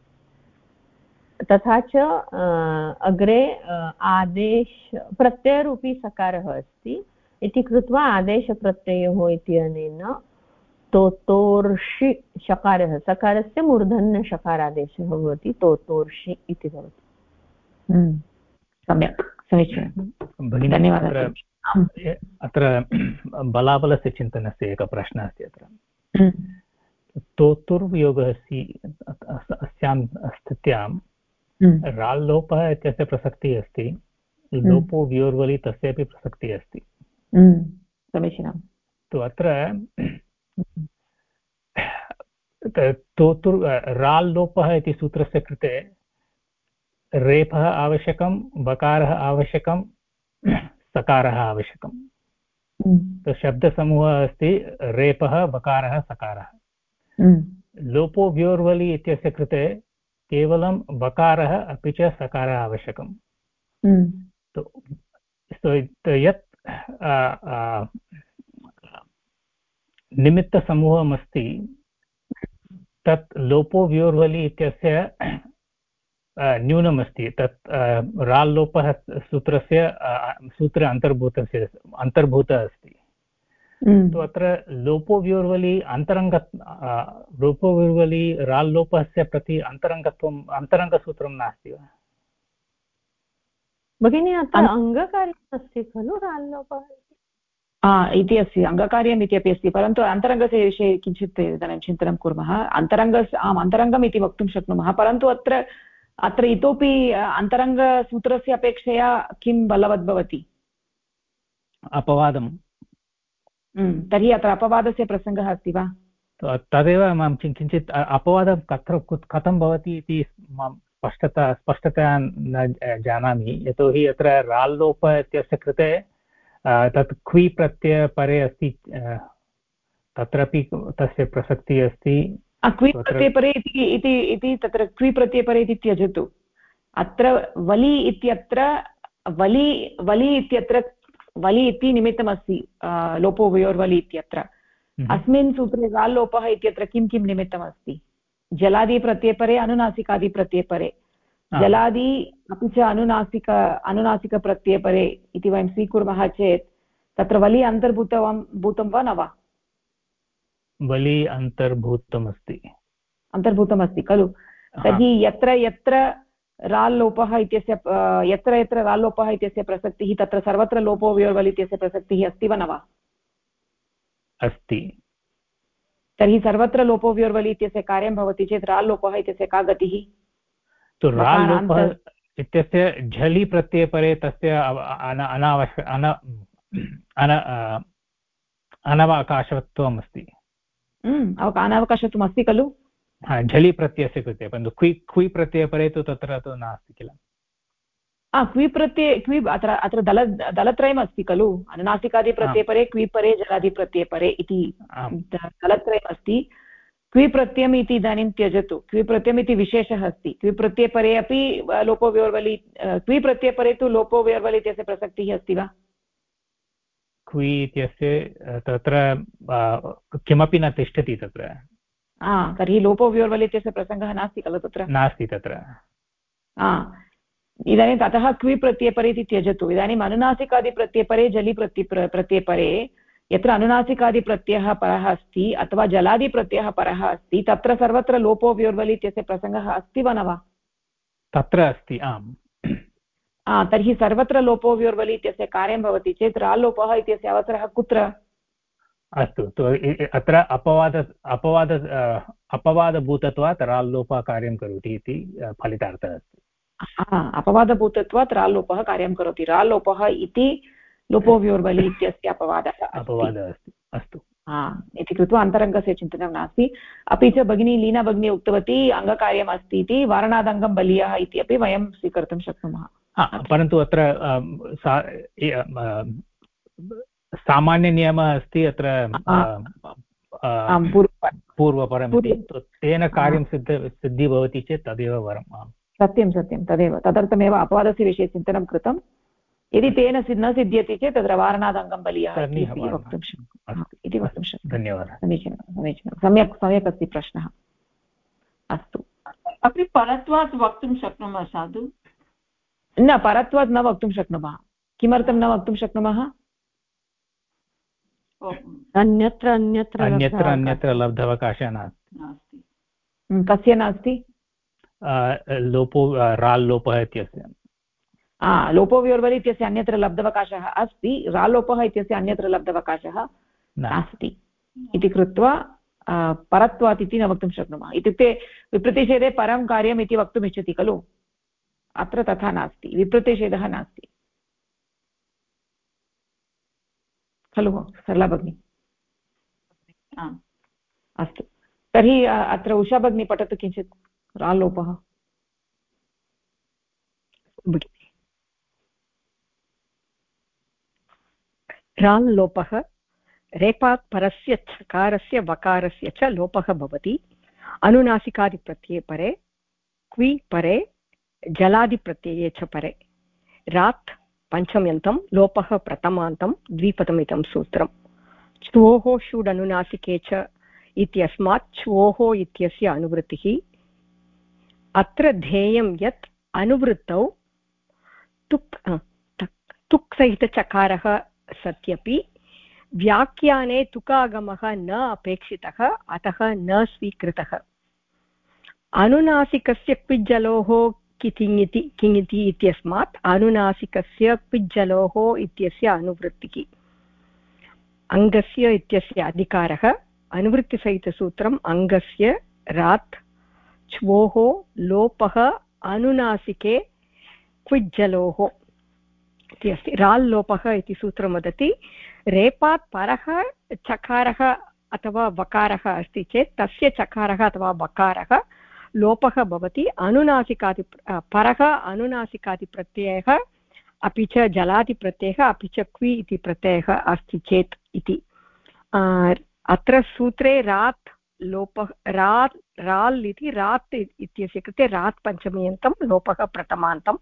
S7: तथा च अग्रे आदेश प्रत्ययरूपी सकारः अस्ति इति कृत्वा आदेशप्रत्ययोः इत्यनेन तोतोर्षि शकारः सकारस्य मूर्धन्यशकारादेशः भवति तोतोर्षि इति भवति।
S1: सम्यक् समीचीनं धन्यवादः।
S2: अत्र बलाबलस्य चिन्तनस्य एकः प्रश्नः अस्ति अत्र तोतुर्योगः अस्यां स्थित्यां राल्लोपः इत्यस्य प्रसक्तिः अस्ति लोपो व्योर्वलि तस्यापि प्रसक्तिः अस्ति
S1: समीचीनं
S2: तु अत्र तोतुर् राल्लोपः इति सूत्रस्य कृते रेफः आवश्यकं बकारः आवश्यकं सकारः आवश्यकं शब्दसमूहः अस्ति रेपः बकारः सकारः लोपो व्योर्वलि इत्यस्य कृते केवलं बकारः अपि च सकारः आवश्यकं यत् निमित्तसमूहमस्ति तत् लोपो व्योर्वलि इत्यस्य न्यूनमस्ति तत् राल्लोपः सूत्रे अन्तर्भूतः अस्ति तो अत्र लोपो व्योर्वलि लोपो व्योर्वलि राल्लोपस्य प्रति अन्तरङ्गसूत्रं नास्ति वा
S7: भगिनी अत्र अङ्गकार्यम् अस्ति खलु राल्लोपः
S1: इति अस्ति अङ्गकार्यम् इत्यपि अस्ति परन्तु अन्तरङ्गस्य विषये किञ्चित् इदानीं चिन्तनं कुर्मः अन्तरङ्गम् इति वक्तुं शक्नुमः परन्तु अत्र इतोपि अन्तरङ्गसूत्रस्य अपेक्षया किं बलवत् भवति
S2: अपवादं
S1: तर्हि अत्र अपवादस्य प्रसङ्गः अस्ति वा
S2: तदेव मां किञ्चित् अपवादं कथं भवति इति मां स्पष्टतया न जानामि यतोहि अत्र राल्लोप इत्यस्य कृते तत् क्वि प्रत्ययपरे अस्ति तत्रापि तस्य प्रसक्तिः अस्ति
S1: क्वि प्रत्ययपरे इति तत्र क्वि प्रत्ययपरे इति त्यजतु अत्र वलि इत्यत्र वलि इति निमित्तमस्ति लोपो वयोर्वलि इत्यत्र अस्मिन् सूत्रे राल्लोपः इत्यत्र किं किं निमित्तमस्ति जलादिप्रत्ययपरे अनुनासिकादिप्रत्ययपरे जलादि अपि च अनुनासिकप्रत्ययपरे इति वयं स्वीकुर्मः चेत् तत्र वलि अन्तर्भूतं वा न वा
S2: वलि अन्तर्भूतमस्ति
S1: खलु तर्हि यत्र राल्लोपः इत्यस्य यत्र राल्लोपः इत्यस्य प्रसक्तिः तत्र सर्वत्र लोपो व्योर्वलि इत्यस्य प्रसक्तिः अस्ति वा न वा
S2: अस्ति
S1: तर्हि सर्वत्र लोपो व्योर्वलि इत्यस्य कार्यं भवति चेत् राल्लोपः इत्यस्य का गतिः
S2: तु राल्लोपः इत्यस्य झलि प्रत्ययपरे तस्य अनवकाशत्वम् अस्ति
S1: अनावकाशत्वम् अस्ति खलु
S2: झलि प्रत्ययस्य कृते परन्तु क्वि प्रत्ययपरे तु तत्र तु नास्ति किल
S1: क्वि अत्र दलत्रयम् अस्ति खलु अनुनासिकादिप्रत्ययपरे क्विपरे जलादिप्रत्ययपरे इति दलत्रयम् अस्ति क्विप्रत्ययम् इति इदानीं त्यजतु क्विप्रत्ययम् इति विशेषः अस्ति क्विप्रत्ययपरे अपि लोपो व्योर्वलि क्विप्रत्ययपरे तु लोपो व्योर्वलि इत्यस्य प्रसक्तिः अस्ति वा
S2: क्वि इत्यस्य तत्र किमपि न तिष्ठति तत्र
S1: तर्हि लोपो व्योर्वलि इत्यस्य प्रसङ्गः नास्ति खलु तत्र
S2: नास्ति तत्र
S1: इदानीं ततः क्वि प्रत्ययपरे इति त्यजतु इदानीम् अनुनासिकादिप्रत्ययपरे जलि प्रत्ययपरे यत्र अनुनासिकादिप्रत्ययः परः अस्ति अथवा जलादिप्रत्ययः परः अस्ति तत्र सर्वत्र लोपो व्योर्वलि इत्यस्य प्रसङ्गः अस्ति वा न वा
S2: तत्र अस्ति आम्
S1: तर्हि सर्वत्र लोपो व्योर्वलि इत्यस्य कार्यं भवति चेत् राल्लोपः इत्यस्य अवसरः कुत्र
S2: अस्तु अत्र अपवादभूतत्वात् राल्लोपः कार्यं करोति इति फलितार्थः अस्ति
S1: अपवादभूतत्वात् राल्लोपः कार्यं करोति राल्लोपः इति लोपो व्योर्वलि इत्यस्य अपवादः
S2: अस्ति अस्तु
S1: इति कृत्वा अन्तरङ्गस्य चिन्तनं नास्ति। अपि च भगिनी लीना भगिनी उक्तवती अङ्गकार्यम् अस्ति इति, वारणादङ्गं बलीयः इति अपि वयं स्वीकर्तुं शक्नुमः।
S2: परन्तु अत्र सामान्यनियमः अस्ति अत्र पूर्वपरम् इति, तेन कार्यं सिद्धिः भवति चेत् तदेव वरम्।
S1: सत्यं सत्यं, तदेव तदर्थमेव अपवादस्य विषये चिन्तनं कृतं। यदि तेन न सिद्ध्यति चेत् तत्र वारणादङ्गं बलीयः इति वक्तुं शक्यते।
S2: धन्यवादः।
S1: समीचीनं समीचीनं, सम्यक् सम्यक् अस्ति प्रश्नः। अस्तु,
S7: अपि परत्वात् वक्तुं शक्नुमः साधु?
S1: न, परत्वात् न वक्तुं शक्नुमः। किमर्थं न वक्तुं शक्नुमः?
S7: अन्यत्र अन्यत्र
S2: अन्यत्र लब्धावकाशः नास्ति।
S1: कस्य नास्ति?
S2: लोपो राल् लोपः इत्यस्य।
S1: लोपोव्योर्वरि इत्यस्य अन्यत्र लब्धावकाशः अस्ति, रालोपः इत्यस्य अन्यत्र लब्धावकाशः नास्ति इति कृत्वा परत्वात् इति न वक्तुं शक्नुमः। इत्युक्ते विप्रतिषेधे परं कार्यम् इति वक्तुम् इच्छति खलु, अत्र तथा नास्ति, विप्रतिषेधः नास्ति खलु सरला भगिनी? अस्तु, तर्हि अत्र उषा भगिनी पठतु किञ्चित् रालोपः।
S8: राल् लोपः रेपात् परस्य चकारस्य वकारस्य च लोपः भवति। अनुनासिकादिप्रत्यये परे, क्वि परे, जलादिप्रत्यये च परे। रात् पञ्चम्यन्तं, लोपः प्रथमान्तं, द्विपदमिदं सूत्रम्। च्वोः षुडनुनासिके च इत्यस्मात् च्वोः इत्यस्य अनुवृत्तिः। अत्र ध्येयं यत् अनुवृत्तौ तुक् सहितचकारः सत्यपि व्याख्याने तुकागमः न अपेक्षितः, अतः न स्वीकृतः। अनुनासिकस्य क्विज्जलोः किङिति इत्यस्मात् अनुनासिकस्य क्विज्जलोः इत्यस्य अनुवृत्तिः। अङ्गस्य इत्यस्य अधिकारः। अनुवृत्तिसहितसूत्रम् अङ्गस्य रात् च्वोः लोपः अनुनासिके क्विज्जलोः इति अस्ति। राल् लोपः इति सूत्रं वदति रेपात् परः चकारः अथवा वकारः अस्ति चेत् तस्य चकारः अथवा वकारः लोपः भवति। अनुनासिकादि परः अनुनासिकादिप्रत्ययः अपि च जलादिप्रत्ययः अपि च क्वि इति प्रत्ययः अस्ति चेत् इति। अत्र सूत्रे रात् लोपः राल् इति रात् इत्यस्य कृते रात् पञ्चम्यन्तं, लोपः प्रथमान्तं।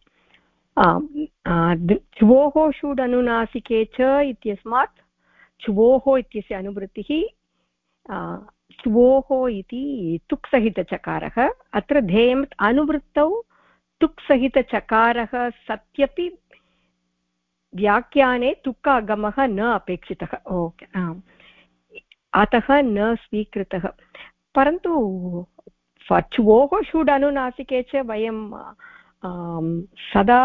S8: च्वोः षुडनुनासिके च इत्यस्मात् च्वोः इत्यस्य अनुवृत्तिः। च्वोः इति तुक्सहितचकारः। अत्र ध्येयम् अनुवृत्तौ तुक्सहितचकारः सत्यपि व्याख्याने तुक्कागमः न अपेक्षितः। ओके, अतः न स्वीकृतः। परन्तु च्वोः षुडनुनासिके च वयं सदा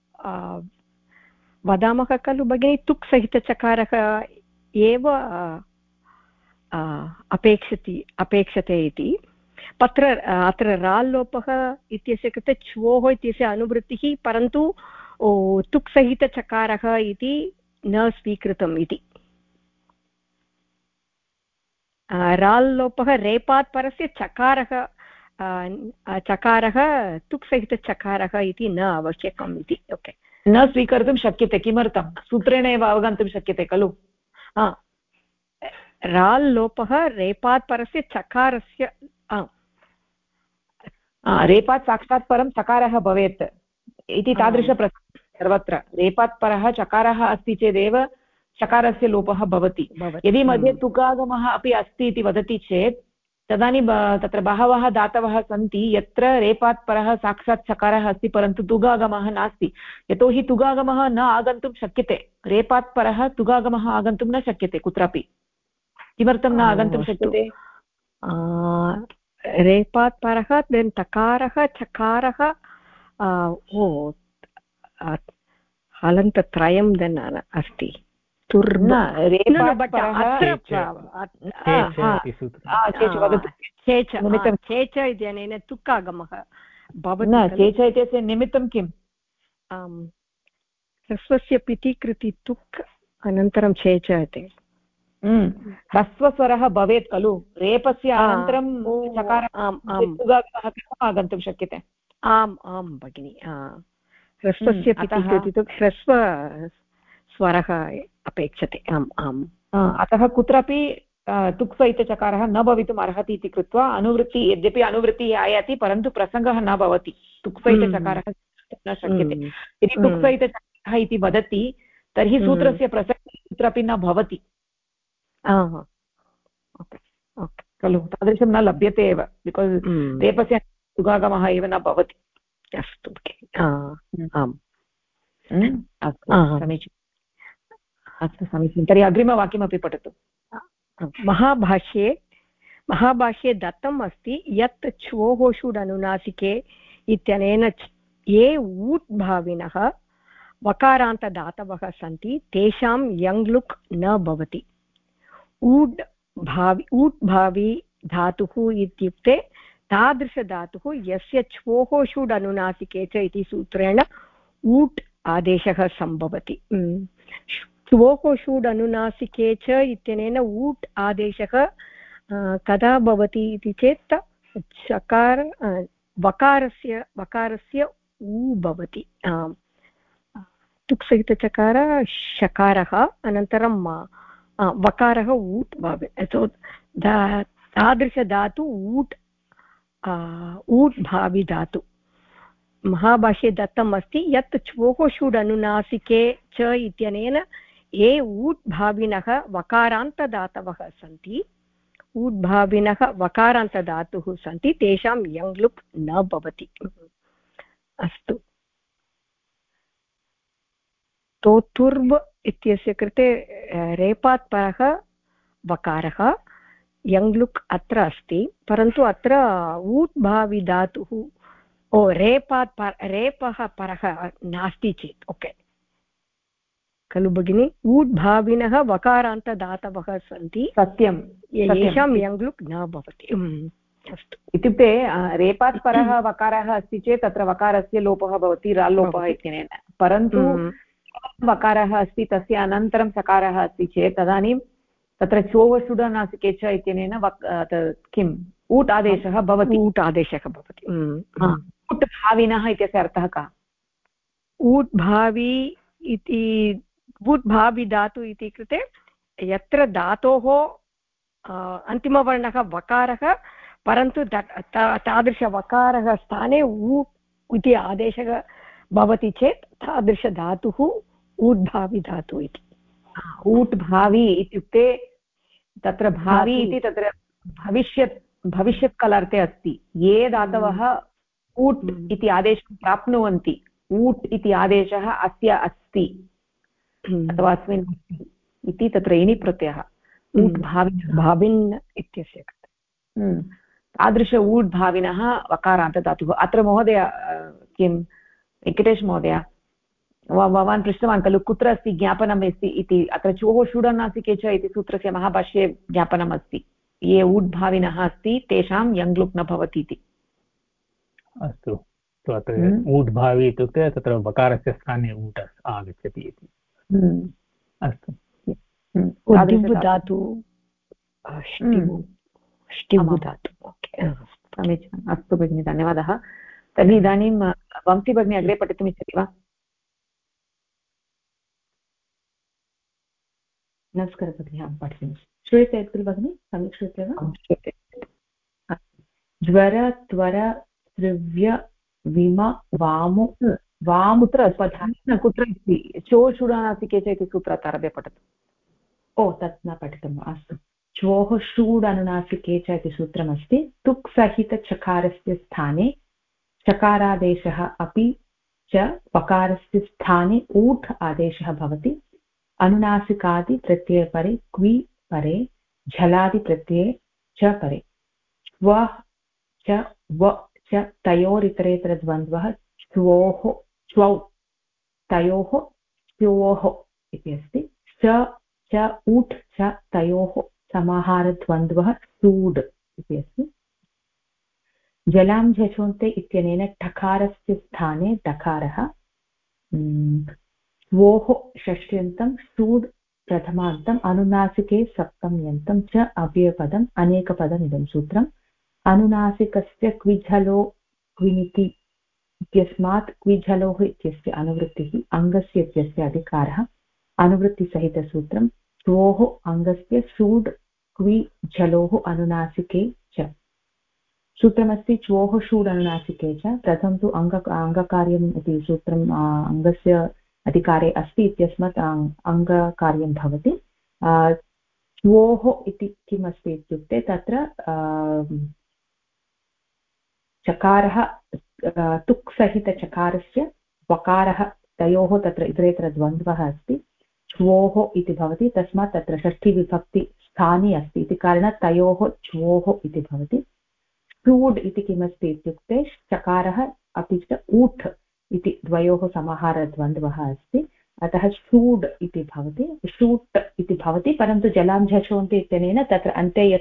S8: वदामः खलु भगिनी, तुक् सहितचकारः एव अपेक्षते इति। अत्र राल्लोपः इत्यस्य कृते च्वोः इत्यस्य अनुवृत्तिः, परन्तु तुक् सहितचकारः इति न स्वीकृतम् इति। राल्लोपः रेपात् परस्य चकारः तुक्सहितचकारः इति न आवश्यकम् इति। ओके,
S1: न स्वीकर्तुं शक्यते। किमर्थं? सूत्रेण एव अवगन्तुं शक्यते खलु।
S8: राल् लोपः रेपात् परस्य चकारस्य,
S1: रेपात् साक्षात् परं चकारः भवेत् इति तादृशप्रसक्तिः सर्वत्र। रेपात् परः चकारः अस्ति चेदेव चकारस्य लोपः भवति। यदि मध्ये तुकागमः अपि अस्ति इति वदति चेत् तदानीं तत्र बहवः धातवः सन्ति यत्र रेपात् परः साक्षात् चकारः अस्ति परन्तु तुगागमः नास्ति। यतोहि तुगागमः न आगन्तुं शक्यते। रेपात् परः तुगागमः आगन्तुं न शक्यते कुत्रापि। किमर्थं न आगन्तुं शक्यते?
S8: रेपात् परः देन् तकारः चकारः हलन्तत्रयं देन् अस्ति। चेच इत्यनेन तुक्कागमः भवति।
S1: चेच इत्यस्य निमित्तं किम्?
S8: ह्रस्वस्य पिति कृति तुक् अनन्तरं चेच इति।
S1: ह्रस्वस्वरः भवेत् खलु रेपस्य अनन्तरं चकारः आगन्तुं शक्यते
S8: आम् आं भगिनि ह्रस्वस्य इत्युक्ते ह्रस्वस्वरः अपेक्षते आम् आम्
S1: अतः कुत्रापि तुक्सहितचकारः न भवितुम् अर्हति इति कृत्वा अनुवृत्ति यद्यपि अनुवृत्तिः आयाति परन्तु प्रसङ्गः न भवति तुक्सहितचकारः न शक्यते यदि तुक्सहितचकारः इति वदति तर्हि सूत्रस्य प्रसक्तिः कुत्रापि न भवति खलु तादृशं न लभ्यते एव बिकास् रेपस्य युगागमः एव न भवति
S8: अस्तु आम्
S1: समीचीनम् अस्तु समीचीनं तर्हि अग्रिमवाक्यमपि पठतु
S8: महाभाष्ये दत्तम् अस्ति यत् च्वोः षुडनुनासिके इत्यनेन ये ऊट् भाविनः वकारान्तदातवः सन्ति तेषां यङ्लुक् न भवति ऊट् भावी धातुः इत्युक्ते तादृशधातुः यस्य च्वोः षुड् अनुनासिके च इति सूत्रेण ऊट् आदेशः सम्भवति च्वोः षुड् अनुनासिके च इत्यनेन ऊट् आदेशः कदा भवति इति चेत् वकारस्य ऊ भवति तुक्सहितचकार शकारः अनन्तरं वकारः ऊट् भवति तादृशधातु ऊट् भावि धातु महाभाष्ये दत्तम् अस्ति यत् च्वोः षुड् अनुनासिके च इत्यनेन ये ऊट् भाविनः वकारान्तदातवः सन्ति ऊट् भाविनः वकारान्तधातुः सन्ति तेषां यङ्लुक् न भवति अस्तु तोतुर्ब् इत्यस्य कृते रेपात् परः वकारः यङ्लुक् अत्र अस्ति परन्तु अत्र ऊट् भावि धातुः रेपः परः नास्ति चेत् ओके खलु भगिनि ऊट् भाविनः वकारान्तदातवः सन्ति
S1: सत्यं
S8: येषां यङ्लुक् न भवति अस्तु
S1: इत्युक्ते रेपात् परः वकारः अस्ति चेत् तत्र वकारस्य लोपः भवति राल्लोपः इत्यनेन परन्तु वकारः अस्ति तस्य अनन्तरं सकारः अस्ति चेत् तदानीं तत्र चोः षुडनासिके च इत्यनेन किम् ऊट् आदेशः भवति
S8: ऊट् आदेशः भवति
S1: ऊट् भाविनः इत्यस्य अर्थः कः
S8: ऊट् भावी इति ऊट् भावि धातु इति कृते यत्र धातोः अन्तिमवर्णः वकारः परन्तु तादृशवकारः स्थाने ऊ इति आदेशः भवति चेत् तादृशधातुः ऊट् भावि धातु इति
S1: ऊट् भावी इत्युक्ते तत्र भावी इति तत्र भविष्यत्कालार्थे अस्ति ये धातवः ऊट् इति आदेशं प्राप्नुवन्ति ऊट् इति आदेशः अस्य अस्ति अथवा अस्मिन् अस्ति इति तत्र इणि प्रत्ययः ऊट्
S8: भाविन् इत्यस्य
S1: तादृश ऊट् भाविनः वकारान्तधातुः अत्र महोदय किं वेङ्कटेश महोदय भवान् पृष्टवान् खलु कुत्र अस्ति ज्ञापनम् अस्ति इति अत्र चोः षुडनासिके च इति सूत्रस्य महाभाष्ये ज्ञापनम् अस्ति ये ऊट् भाविनः अस्ति तेषां यङ्लुक् न भवति इति
S2: अस्तु अत्र ऊट् भावी इत्युक्ते तत्र वकारस्य स्थाने ऊट् आगच्छति इति अस्तु
S8: धातु
S1: समीचीनम् अस्तु भगिनि धन्यवादः तर्हि इदानीं वंशी भगिनी अग्रे पठितुमिच्छति वा
S9: नमस्कारः भगिनि अहं पठामि श्रूयते खलु भगिनि सम्यक् श्रूयते वा ज्वर त्वर त्रिव्य विम वामु
S1: कुत्र अस्ति चो षुडनासिके च इति सूत्रात् आरभ्य पठतु
S9: ओ तत् न पठितं वा अस्तु च्वोः षूड् अनुनासिके च इति सूत्रमस्ति तुक् सहितचकारस्य स्थाने चकारादेशः अपि च वकारस्य स्थाने ऊठ् आदेशः भवति अनुनासिकादिप्रत्यये क्वि परे झलादिप्रत्यये च परे श्वः च व च तयोरितरेतरद्वन्द्वः च्वौ तयोः च्योः इति अस्ति च ऊठ् च तयोः समाहारद्वन्द्वः सूड् इति अस्ति जलां झषोन्ते इत्यनेन ठकारस्य स्थाने डकारः स्वोः षष्ट्यन्तं सूड् प्रथमान्तम् अनुनासिके सप्तम्यन्तं च अव्ययपदम् अनेकपदम् इदं सूत्रम् अनुनासिकस्य क्विझलो क्विनिति इत्यस्मात् क्विझलोः इत्यस्य अनुवृत्तिः अङ्गस्य इत्यस्य अधिकारः अनुवृत्तिसहितसूत्रं श्वोः अङ्गस्य शूड् क्विझलोः अनुनासिके च सूत्रमस्ति श्वोः शूड् अनुनासिके च प्रथमं तु अङ्गकार्यम् इति सूत्रम् अङ्गस्य अधिकारे अस्ति इत्यस्मात् अङ्गकार्यं भवति श्वोः इति किम् अस्ति इत्युक्ते तत्र चकारः तुक्सहितचकारस्य वकारः तयोः तत्र इतरेतर द्वन्द्वः अस्ति श्वोः इति भवति तस्मात् तत्र षष्ठीविभक्ति स्थाने अस्ति इति कारणात् तयोः श्वोः इति भवति शूड् इति किमस्ति इत्युक्ते चकारः अपि च ऊठ् इति द्वयोः समाहारद्वन्द्वः अस्ति अतः शूड् इति भवति शूट् इति भवति परन्तु जलां झषोन्ति इत्यनेन तत्र अन्ते यत्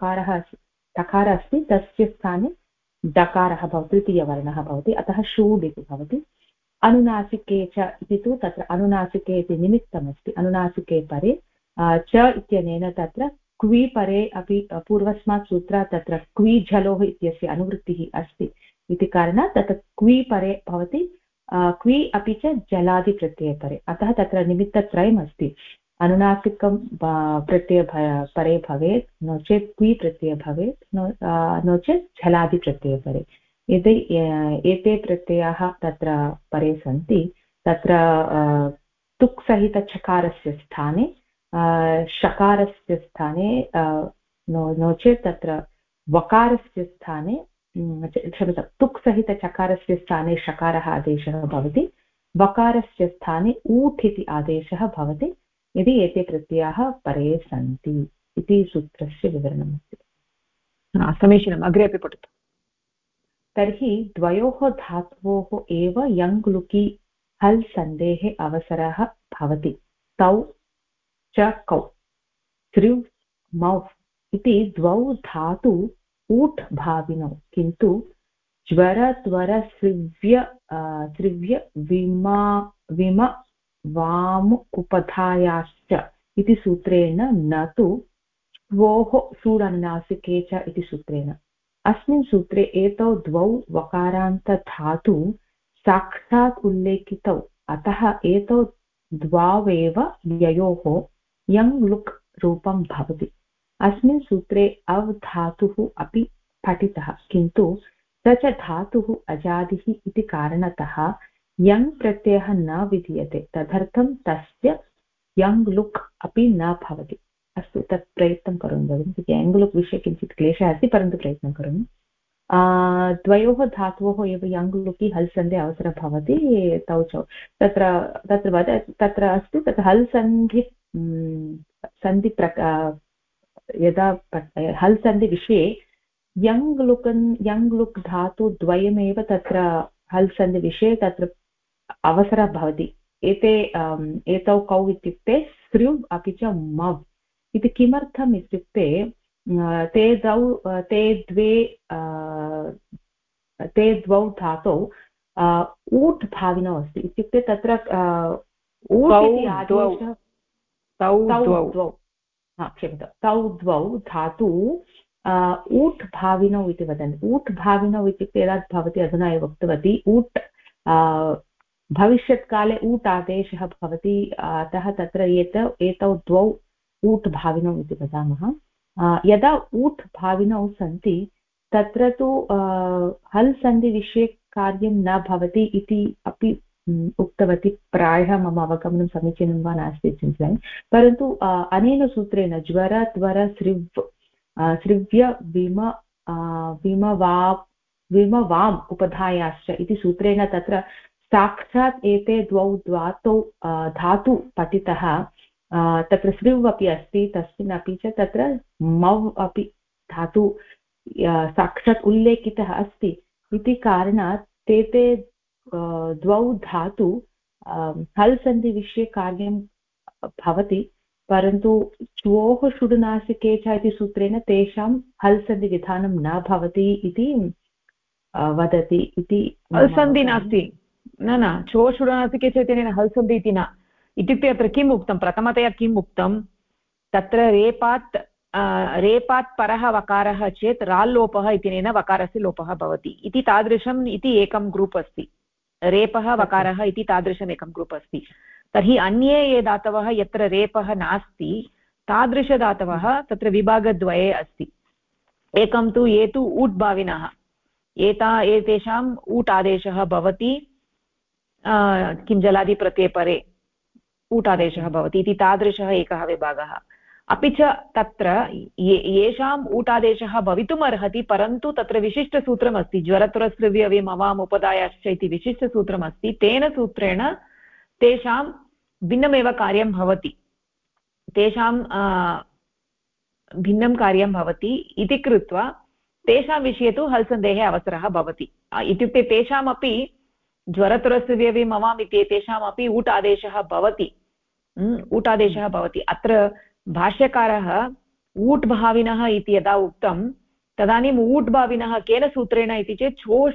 S9: ठकारः अस्ति तस्य स्थाने डकारः भवति तृतीयवर्णः भवति अतः शूड् इति भवति अनुनासिके च इति तु तत्र अनुनासिके इति निमित्तमस्ति अनुनासिके परे च इत्यनेन तत्र क्वि परे अपि पूर्वस्मात् सूत्रात् तत्र क्विझलोः इत्यस्य अनुवृत्तिः अस्ति इति कारणात् तत्र क्वि परे भवति क्वि अपि च जलादिप्रत्यये परे अतः तत्र निमित्तत्रयम् अस्ति अनुनासिकं प्रत्यय परे भवेत् नो चेत् क्वि प्रत्यय भवेत् नो चेत् झलादिप्रत्यये परे यदि एते प्रत्ययाः तत्र परे सन्ति तत्र तुक्सहितचकारस्य स्थाने षकारस्य स्थाने नो चेत् तत्र वकारस्य स्थाने क्षम्यतां तुक्सहितचकारस्य स्थाने षकारः आदेशः भवति वकारस्य स्थाने ऊठ् इति आदेशः भवति यदि एते प्रत्ययाः परे सन्ति इति सूत्रस्य विवरणमस्ति
S1: समीचीनम् अग्रे अपि पठतु
S9: तर्हि द्वयोः धातवोः एव यङ् लुकि हल् सन्धेः अवसरः भवति तौ च कौ त्रिव् मौ इति द्वौ धातु ऊट् भाविनौ किन्तु ज्वर त्वर सृव्य विम वाम उपधायाश्च इति सूत्रेण न तु श्वोः शूडनुनासिके च इति सूत्रेण अस्मिन् सूत्रे एतौ द्वौ वकारान्तधातु साक्षात् उल्लेखितौ अतः एतौ द्वावेव ययोः यङ् लुक् रूपं भवति अस्मिन् सूत्रे अव् धातुः अपि पठितः किन्तु स च धातुः अजादिः इति कारणतः यङ् प्रत्ययः न विधीयते तदर्थं तस्य यङ् लुक् अपि न भवति अस्तु तत् प्रयत्नं करोमि भगिनि यङ् लुक् विषये किञ्चित् क्लेशः अस्ति परन्तु प्रयत्नं करोमि द्वयोः धातोः एव यङ् लुकि हल् सन्धे अवसरः भवति तौ च तत्र अस्ति तत् हल् सन्धि यदा हल् सन्धि विषये यङ् लुक् धातु द्वयमेव तत्र हल् सन्धि विषये तत्र अवसरः भवति एतौ कौ इत्युक्ते स्त्र्युव् अपि च मव् इति किमर्थम् इत्युक्ते ते द्वौ धातौ ऊट् भाविनौ अस्ति इत्युक्ते तत्र ऊट् इति आदेशः क्षम्यतां तौ द्वौ धातु ऊट् भाविनौ इति वदन्ति ऊट् भाविनौ इत्युक्ते यदा भवती अधुना एव उक्तवती ऊट् भविष्यत्काले ऊट् आदेशः भवति अतः तत्र एतौ द्वौ ऊट् भाविनौ इति वदामः यदा ऊट् भाविनौ सन्ति तत्र तु हल् सन्धिविषये कार्यं न भवति इति अपि उक्तवती प्रायः मम अवगमनं समीचीनं वा नास्ति चिन्तयामि परन्तु अनेन सूत्रेण ज्वर त्वर सृव्य विम वाम् उपधायाश्च इति सूत्रेण तत्र साक्षात् एते द्वौ धातु पठितः तत्र सृव् अपि अस्ति तस्मिन् अपि च तत्र मव् अपि धातु साक्षात् उल्लेखितः अस्ति इति कारणात् ते द्वौ धातु हल् सन्धिविषये कार्यं भवति परन्तु श्वोः शुडुनासिके च इति सूत्रेण तेषां हल् सन्धिविधानं न भवति इति वदति इति
S1: हल् सन्धि नास्ति न श्वोः शुडुनासिके च इत्यनेन हल् सन्धि इति न इत्युक्ते अत्र किम् उक्तं प्रथमतया किम् उक्तं तत्र रेपात् परः वकारः चेत् राल्लोपः इत्यनेन वकारस्य लोपः भवति इति तादृशम् इति एकं ग्रूप् अस्ति रेपः वकारः इति तादृशम् एकं ग्रूप् अस्ति तर्हि अन्ये ये धातवः यत्र रेपः नास्ति तादृशधातवः तत्र विभागद्वये अस्ति एकं तु ये तु ऊट् भाविनः एतेषाम् ऊट् आदेशः भवति किं जलादिप्रत्यये परे ऊट् आदेशः भवति इति तादृशः एकः विभागः अपि च तत्र येषाम् ऊटादेशः भवितुमर्हति परन्तु तत्र विशिष्टसूत्रमस्ति ज्वरत्वरस्त्रिव्यवि मवाम् उपदायाश्च इति विशिष्टसूत्रमस्ति तेन सूत्रेण तेषां भिन्नमेव कार्यं भवति तेषां भिन्नं कार्यं भवति इति कृत्वा तेषां विषये तु हल्सन्धेः अवसरः भवति इत्युक्ते तेषामपि ज्वरत्वरस्त्रिव्यवि मवाम् इति तेषामपि ऊट् आदेशः भवति ऊटादेशः भवति अत्र भाष्यकारः ऊट् भाविनः इति यदा उक्तं तदानीम् ऊट् भाविनः केन सूत्रेण इति चेत्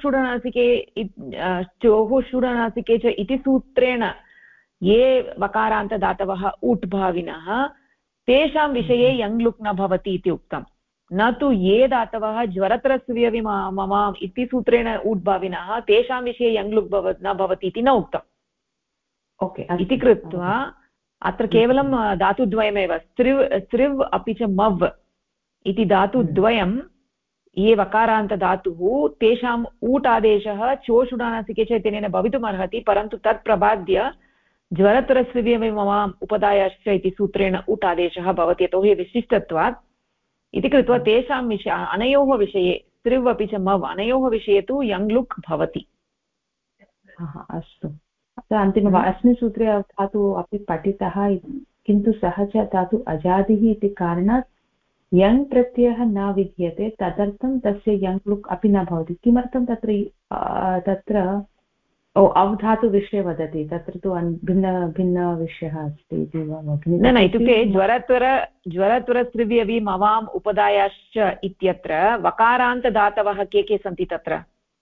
S1: चोः-षुडनासिके च इति सूत्रेण ये वकारान्तदातवः ऊट् भाविनः तेषां विषये यङ् लुक् न भवति इति उक्तं न तु ये दातवः ज्वरत्रस्व्यवि ममाम् इति सूत्रेण ऊट् भाविनः तेषां विषये यङ् लुक् न भवति इति न उक्तम् इति कृत्वा अत्र केवलं धातुद्वयमेव स्त्रिव् अपि च मव् इति धातुद्वयं ये वकारान्तधातुः तेषाम् ऊट् आदेशः चोषुडानासिके च इत्यनेन भवितुमर्हति परन्तु तत् प्रबाद्य ज्वरत्वरस्त्रिव्यवि मवाम् उपदायाश्च इति सूत्रेण ऊट् आदेशः भवति यतोहि विशिष्टत्वात् इति कृत्वा तेषां अनयोः विषये स्त्रिव् अपि च मव् अनयोः विषये तु यङ् लुक् भवति
S9: अस्तु अन्तिम अस्मिन् सूत्रे धातु अपि पठितः किन्तु सः च धातु अजादिः इति कारणात् यङ् प्रत्ययः न विद्यते तदर्थं तस्य यङ् लुक् अपि न भवति किमर्थं तत्र अवधातुविषये वदति तत्र तु भिन्नविषयः अस्ति इति
S1: न इत्युक्ते ज्वरत्वरस्त्रिव्यवि मवाम् उपदायाश्च इत्यत्र वकारान्तदातवः के सन्ति तत्र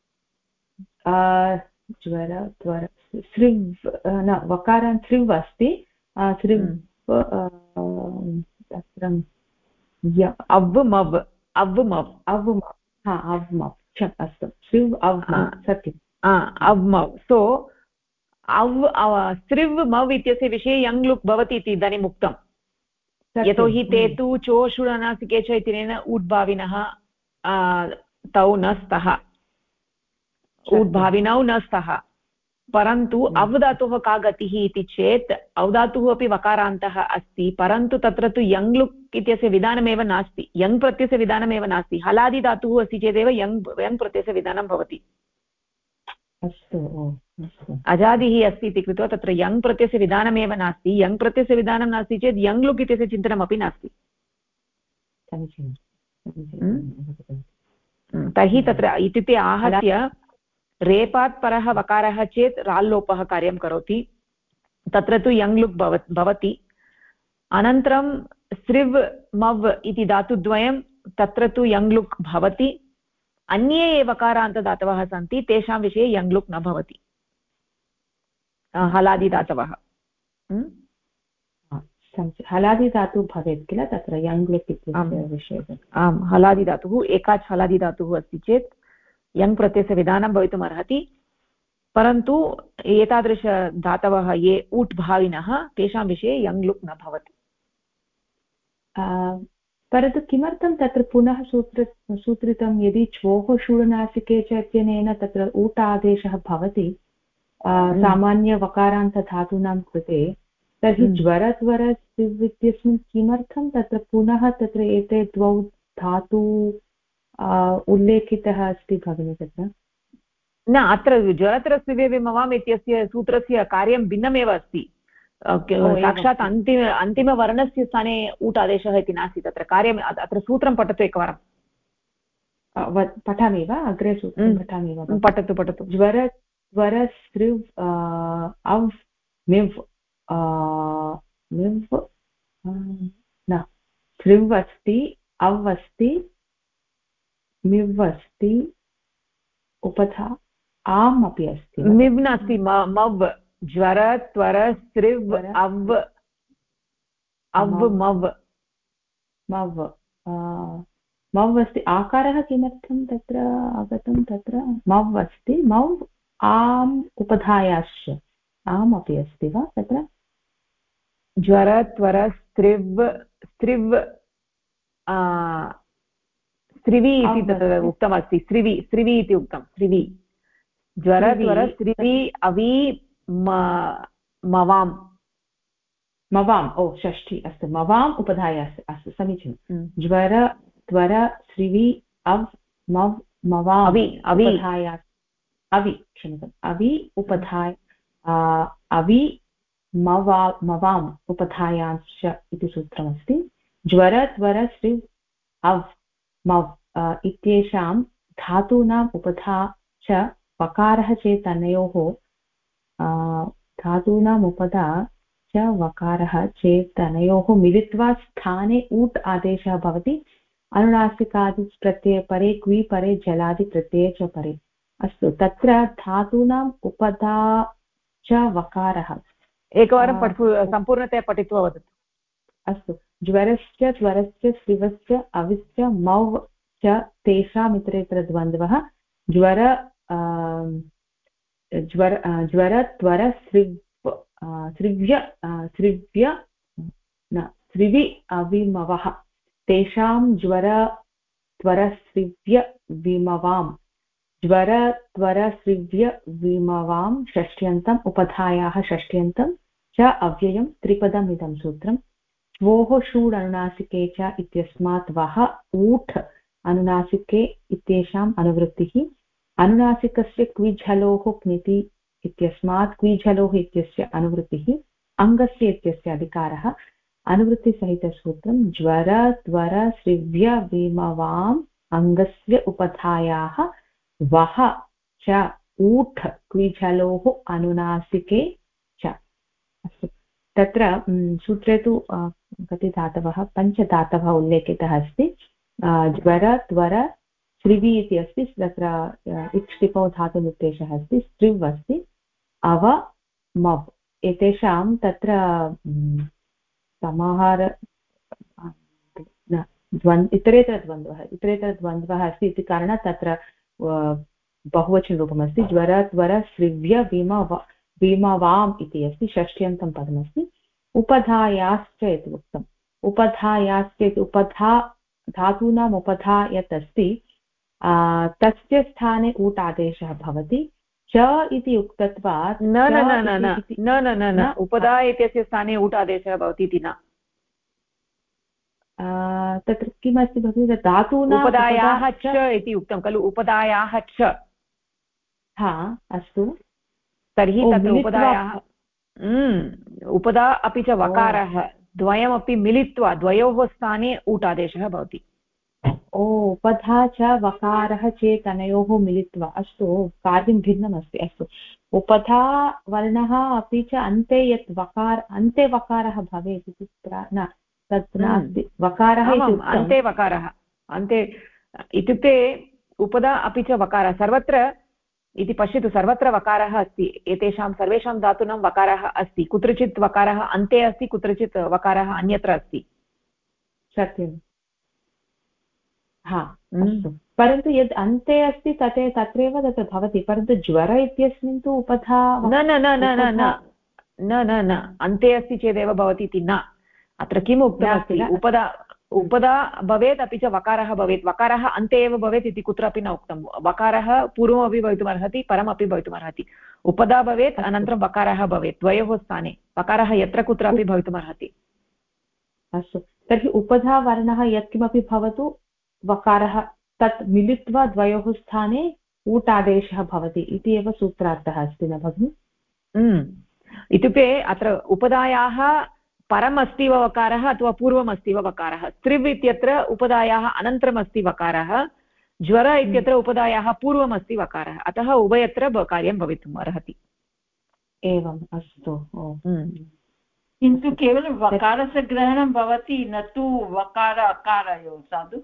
S9: ज्वर स्रिव् न वकारान् स्रिव् अस्ति स्रिव् तत्र
S1: अव्
S9: अस्तु स्रिव् अव् सत्यम्
S1: अव् मव् सो स्त्रिव् मव् इत्यस्य विषये यङ् लुक् भवति इति इदानीम् उक्तं यतोहि ते तु चोषुडनासिके च इत्यनेन ऊट् भाविनः तौ न स्तः ऊट् भाविनौ न स्तः परन्तु अवधातुः का गतिः इति चेत् अवधातुः अपि वकारान्तः अस्ति परन्तु तत्र तु यङ् लुक् इत्यस्य विधानमेव नास्ति यङ् प्रत्ययस्य विधानमेव नास्ति हलादिधातुः अस्ति चेदेव यङ् प्रत्ययस्य विधानं भवति अजादिः अस्ति इति कृत्वा तत्र यङ् प्रत्ययस्य विधानमेव नास्ति यङ् प्रत्ययस्य विधानं नास्ति चेत् यङ् लुक् इत्यस्य चिन्तनमपि नास्ति तर्हि तत्र इत्युक्ते आहत्य रेपात् परः वकारः चेत् राल्लोपः कार्यं करोति तत्र तु यङ् लुक् भवति अनन्तरं स्त्रिव् मव् इति धातुद्वयं तत्र तु यङ् लुक् भवति अन्ये ये वकारान्तदातवः सन्ति तेषां विषये यङ् लुक् न भवति हलादिदातवः
S9: हलादिधातुः भवेत् किल तत्र यङ् लुक् इत्यस्य विषये
S1: आम् हलादिधातुः एकाच् हलादिधातुः अस्ति चेत् यङ् प्रत्ययस्य विधानं भवितुमर्हति परन्तु एतादृशधातवः ये ऊट् भाविनः तेषां विषये यङ् लुक् न भवति
S9: परन्तु किमर्थं तत्र पुनः सूत्रितं यदि चोः षूडनासिके च इत्यनेन तत्र ऊट् आदेशः भवति सामान्यवकारान्तधातूनां कृते तर्हि ज्वरत्वरस्त्रिव् इत्यस्मिन् किमर्थं तत्र पुनः तत्र एते द्वौ धातु उल्लेखितः अस्ति भगिनी तत्र
S1: न अत्र ज्वरत्रस्त्रिव्यवि मवाम् इत्यस्य सूत्रस्य कार्यं भिन्नमेव अस्ति साक्षात् अन्तिमवर्णस्य स्थाने ऊट् आदेशः इति नास्ति तत्र कार्यम् अत्र सूत्रं पठतु एकवारं
S9: पठामि वा अग्रे सूत्रं पठामि वा
S1: पठतु
S9: ज्वरस्त्रिव् अव् मिव् न स्त्रिव् अस्ति अव् अस्ति मिव् अस्ति उपधा आम् अपि अस्ति
S1: मिव् नास्ति ज्वर त्वर स्त्रिव् अव् अव् मव्
S9: मव् मव् अस्ति आकारः किमर्थं तत्र आगतं तत्र मव् अस्ति मव् आम् उपधायाश्च आम् अपि अस्ति वा तत्र
S1: ज्वर त्वर स्त्रिव् स्त्रिव् स्त्रिवि इति तत्र उक्तमस्ति स्त्रिवि इति उक्तं स्त्रिवि ज्वर त्वर स्त्रिवि अवि मवाम्
S9: मवाम् ओ षष्ठी अस्तु मवाम् उपधाया अस्तु समीचीनं ज्वर त्वर स्त्रिवि अव् मव् मवाम् उपधाया अवि क्षम्यताम् अवि उपधाय अवि मवाम् उपधायांश्च इति सूत्रमस्ति ज्वर त्वर स्त्रिव् अव् मव् इत्येषां धातूनाम् उपधा च वकारः चेत् अनयोः धातूनाम् उपधा च वकारः चेत् अनयोः मिलित्वा स्थाने ऊट् आदेशः भवति अनुनासिकादिप्रत्यये परे क्वि परे जलादिप्रत्यये च परे अस्तु तत्र धातूनाम् उपधा च वकारः
S1: एकवारं सम्पूर्णतया पठित्वा वदतु
S9: अस्तु ज्वरश्च त्वरश्च स्त्रिवश्च अविश्च मव् च तेषाम् इतरेतरद्वन्द्वः ज्वर त्वर स्त्रिवि अविमवः तेषां ज्वर त्वर स्त्रिव्य विमवाम् ज्वर त्वर स्त्रिव्य विमवां षष्ट्यन्तम् उपधायाः षष्ट्यन्तं च अव्ययं त्रिपदम् इदं सूत्रम् श्वोः षूड् अनुनासिके च इत्यस्मात् वः ऊठ् अनुनासिके इत्येषाम् अनुवृत्तिः अनुनासिकस्य क्विझलोः क्निति इत्यस्मात् क्विझलोः इत्यस्य अनुवृत्तिः अङ्गस्य इत्यस्य अधिकारः अनुवृत्तिसहितसूत्रं ज्वर त्वर स्त्रिव्य विमवाम् अङ्गस्य उपधायाः वः च ऊठ् क्विझलोः अनुनासिके च अस्तु तत्र सूत्रे तु कति धातवः पञ्चधातवः उल्लेखितः अस्ति ज्वर त्वर स्त्रिवि इति अस्ति तत्र इक्ष्टिपौ धातुनिर्देशः अस्ति स्त्रिव् अस्ति अव मव् एतेषां तत्र समाहार इतरेतरद्वन्द्वः अस्ति इति कारणात् तत्र बहुवचनरूपमस्ति ज्वर त्वर स्त्रिव्य विमवाम् इति अस्ति षष्ट्यन्तं पदमस्ति उपधायाश्च इति उक्तम् उपधायाश्च इति उपधा धातूनाम् उपधा यत् अस्ति तस्य स्थाने ऊट् आदेशः भवति च इति उक्तत्वात्
S1: न उपधा इत्यस्य स्थाने ऊट् आदेशः भवति इति न
S9: तत्र किमस्ति भगिनि धातूनाम्
S1: उपधायाः च इति उक्तं खलु उपधायाः च
S9: हा अस्तु
S1: तर्हि तत्र उपधायाः उपधा अपि च वकारः द्वयमपि मिलित्वा द्वयोः स्थाने ऊट् आदेशः भवति
S9: उपधा च वकारः चेत् अनयोः मिलित्वा अस्तु कार्यं भिन्नमस्ति अस्तु उपधा वर्णः अपि च अन्ते यत् अन्ते वकारः भवेत् इति न तत् नास्ति वकारः
S1: अन्ते वकारः अन्ते इत्युक्ते उपधा अपि च वकारः सर्वत्र इति पश्यतु सर्वत्र वकारः अस्ति एतेषां सर्वेषां धातूनां वकारः अस्ति कुत्रचित् वकारः अन्ते अस्ति कुत्रचित् वकारः अन्यत्र अस्ति
S9: सत्यं हा अस्तु परन्तु यद् अन्ते अस्ति तत्रैव तत् भवति परन्तु ज्वर इत्यस्मिन् तु उपधा
S1: न अन्ते अस्ति चेदेव भवति इति न अत्र किम् उक्तमस्ति उपधा भवेत् अपि च वकारः भवेत् वकारः अन्ते एव भवेत् इति कुत्रापि न उक्तं वकारः पूर्वमपि भवितुमर्हति परमपि भवितुमर्हति उपधा भवेत् अनन्तरं वकारः भवेत् द्वयोः स्थाने वकारः यत्र कुत्रापि भवितुमर्हति
S9: अस्तु तर्हि उपधा वर्णः यत्किमपि भवतु वकारः तत् मिलित्वा द्वयोः स्थाने ऊट् आदेशः भवति इति एव सूत्रार्थः अस्ति न भगिनि
S1: इत्युक्ते अत्र उपधायाः परम् अस्ति वा वकारः अथवा पूर्वम् अस्ति वा वकारः स्त्रिव् इत्यत्र उपधायाः अनन्तरम् अस्ति वकारः ज्वर इत्यत्र उपधायाः पूर्वम् अस्ति वकारः अतः उभयत्र कार्यं भवितुम् अर्हति
S9: एवम् अस्तु
S10: किन्तु केवलं वकारस्य ग्रहणं भवति न तु वकार अकारयोः साधु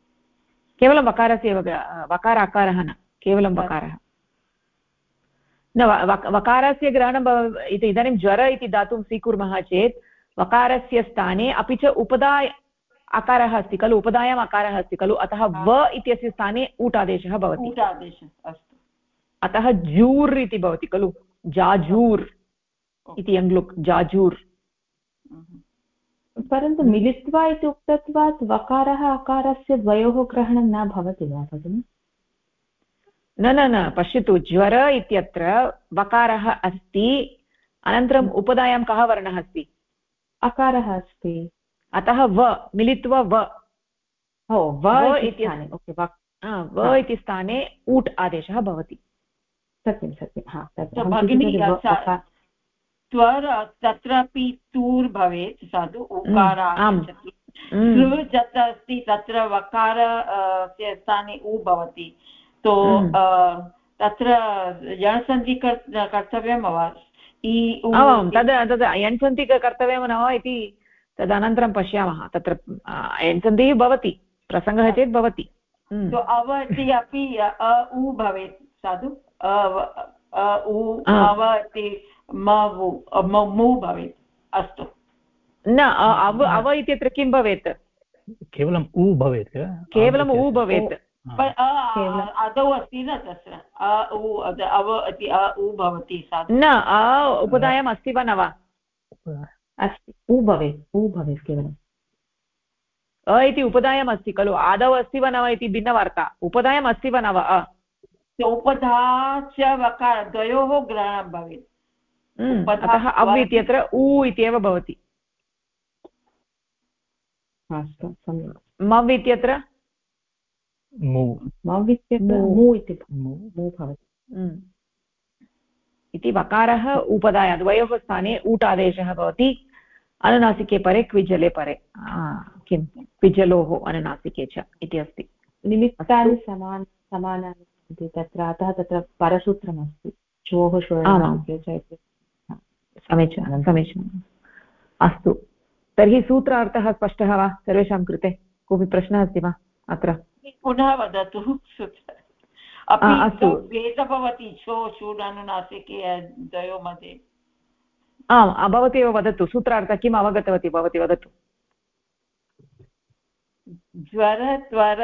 S1: केवलं वकारस्य एव वकार अकारः न केवलं वकारः न वकारस्य ग्रहणं इति इदानीं ज्वर इति धातुं स्वीकुर्मः चेत् वकारस्य स्थाने अपि च उपदाय अकारः अस्ति खलु उपधायाम् अकारः अस्ति खलु अतः व इत्यस्य स्थाने ऊटादेशः भवति अतः जूर् इति भवति खलु जाजूर् इति यङ्ग्लुक् जाजूर्
S9: परन्तु मिलित्वा इति उक्तत्वात् वकारः अकारस्य द्वयोः ग्रहणं न भवति वा भगिनि
S1: न न न पश्यतु ज्वर इत्यत्र वकारः अस्ति अनन्तरम् उपधायां कः वर्णः अस्ति
S9: अकारः अस्ति
S1: अतः व मिलित्वा व इति स्थाने ऊट् आदेशः भवति
S9: सत्यं सत्यं
S10: भगिनी तत्रापि तूर् भवेत् साधु उकार आगच्छति सृ अस्ति तत्र वकारस्य स्थाने उ भवति तो तत्र यणसन्धि कर्तव्यं वा
S1: तद् यण्सन्धि कर्तव्यं न वा इति तदनन्तरं पश्यामः तत्र यण्सन्धिः भवति प्रसङ्गः चेत् भवति
S10: अव इति अपि उ भवेत् साधु अव इति मु भवेत् अस्तु
S1: न अव इत्यत्र किं भवेत्
S2: केवलम् उ भवेत्
S1: केवलम् उ भवेत्
S10: आदौ अस्ति न तत्र अव इति उ भवति
S1: न उपधायाम् अस्ति वा न वा
S9: अस्ति उ भवेत् केवलम्
S1: अ इति उपधायाम् अस्ति खलु आदौ अस्ति वा न वा इति भिन्नवार्ता उपधायाम् अस्ति वा न वा
S10: उपधा च वकार द्वयोः ग्रहणं भवेत्
S1: अतः अव् इत्यत्र उ इत्येव भवति मव् इत्यत्र इति वकारः उपधाय द्वयोः स्थाने ऊटादेशः भवति अनुनासिके परे क्विजले परे किं क्विजलोः अनुनासिके च इति अस्ति
S9: निमित्तानि समानानि सन्ति तत्र अतः तत्र परसूत्रमस्ति श्वोः
S1: समीचीनं समीचीनम् अस्तु तर्हि सूत्रार्थः स्पष्टः वा सर्वेषां कृते कोऽपि प्रश्नः अस्ति वा अत्र
S10: पुनः वदतु अस्तु भेदः भवति छो शूड् अनुनासिके द्वयोः मध्ये
S1: आम् भवती एव वदतु सूत्रार्थः किम् अवगतवती भवती वदतु
S10: ज्वर त्वर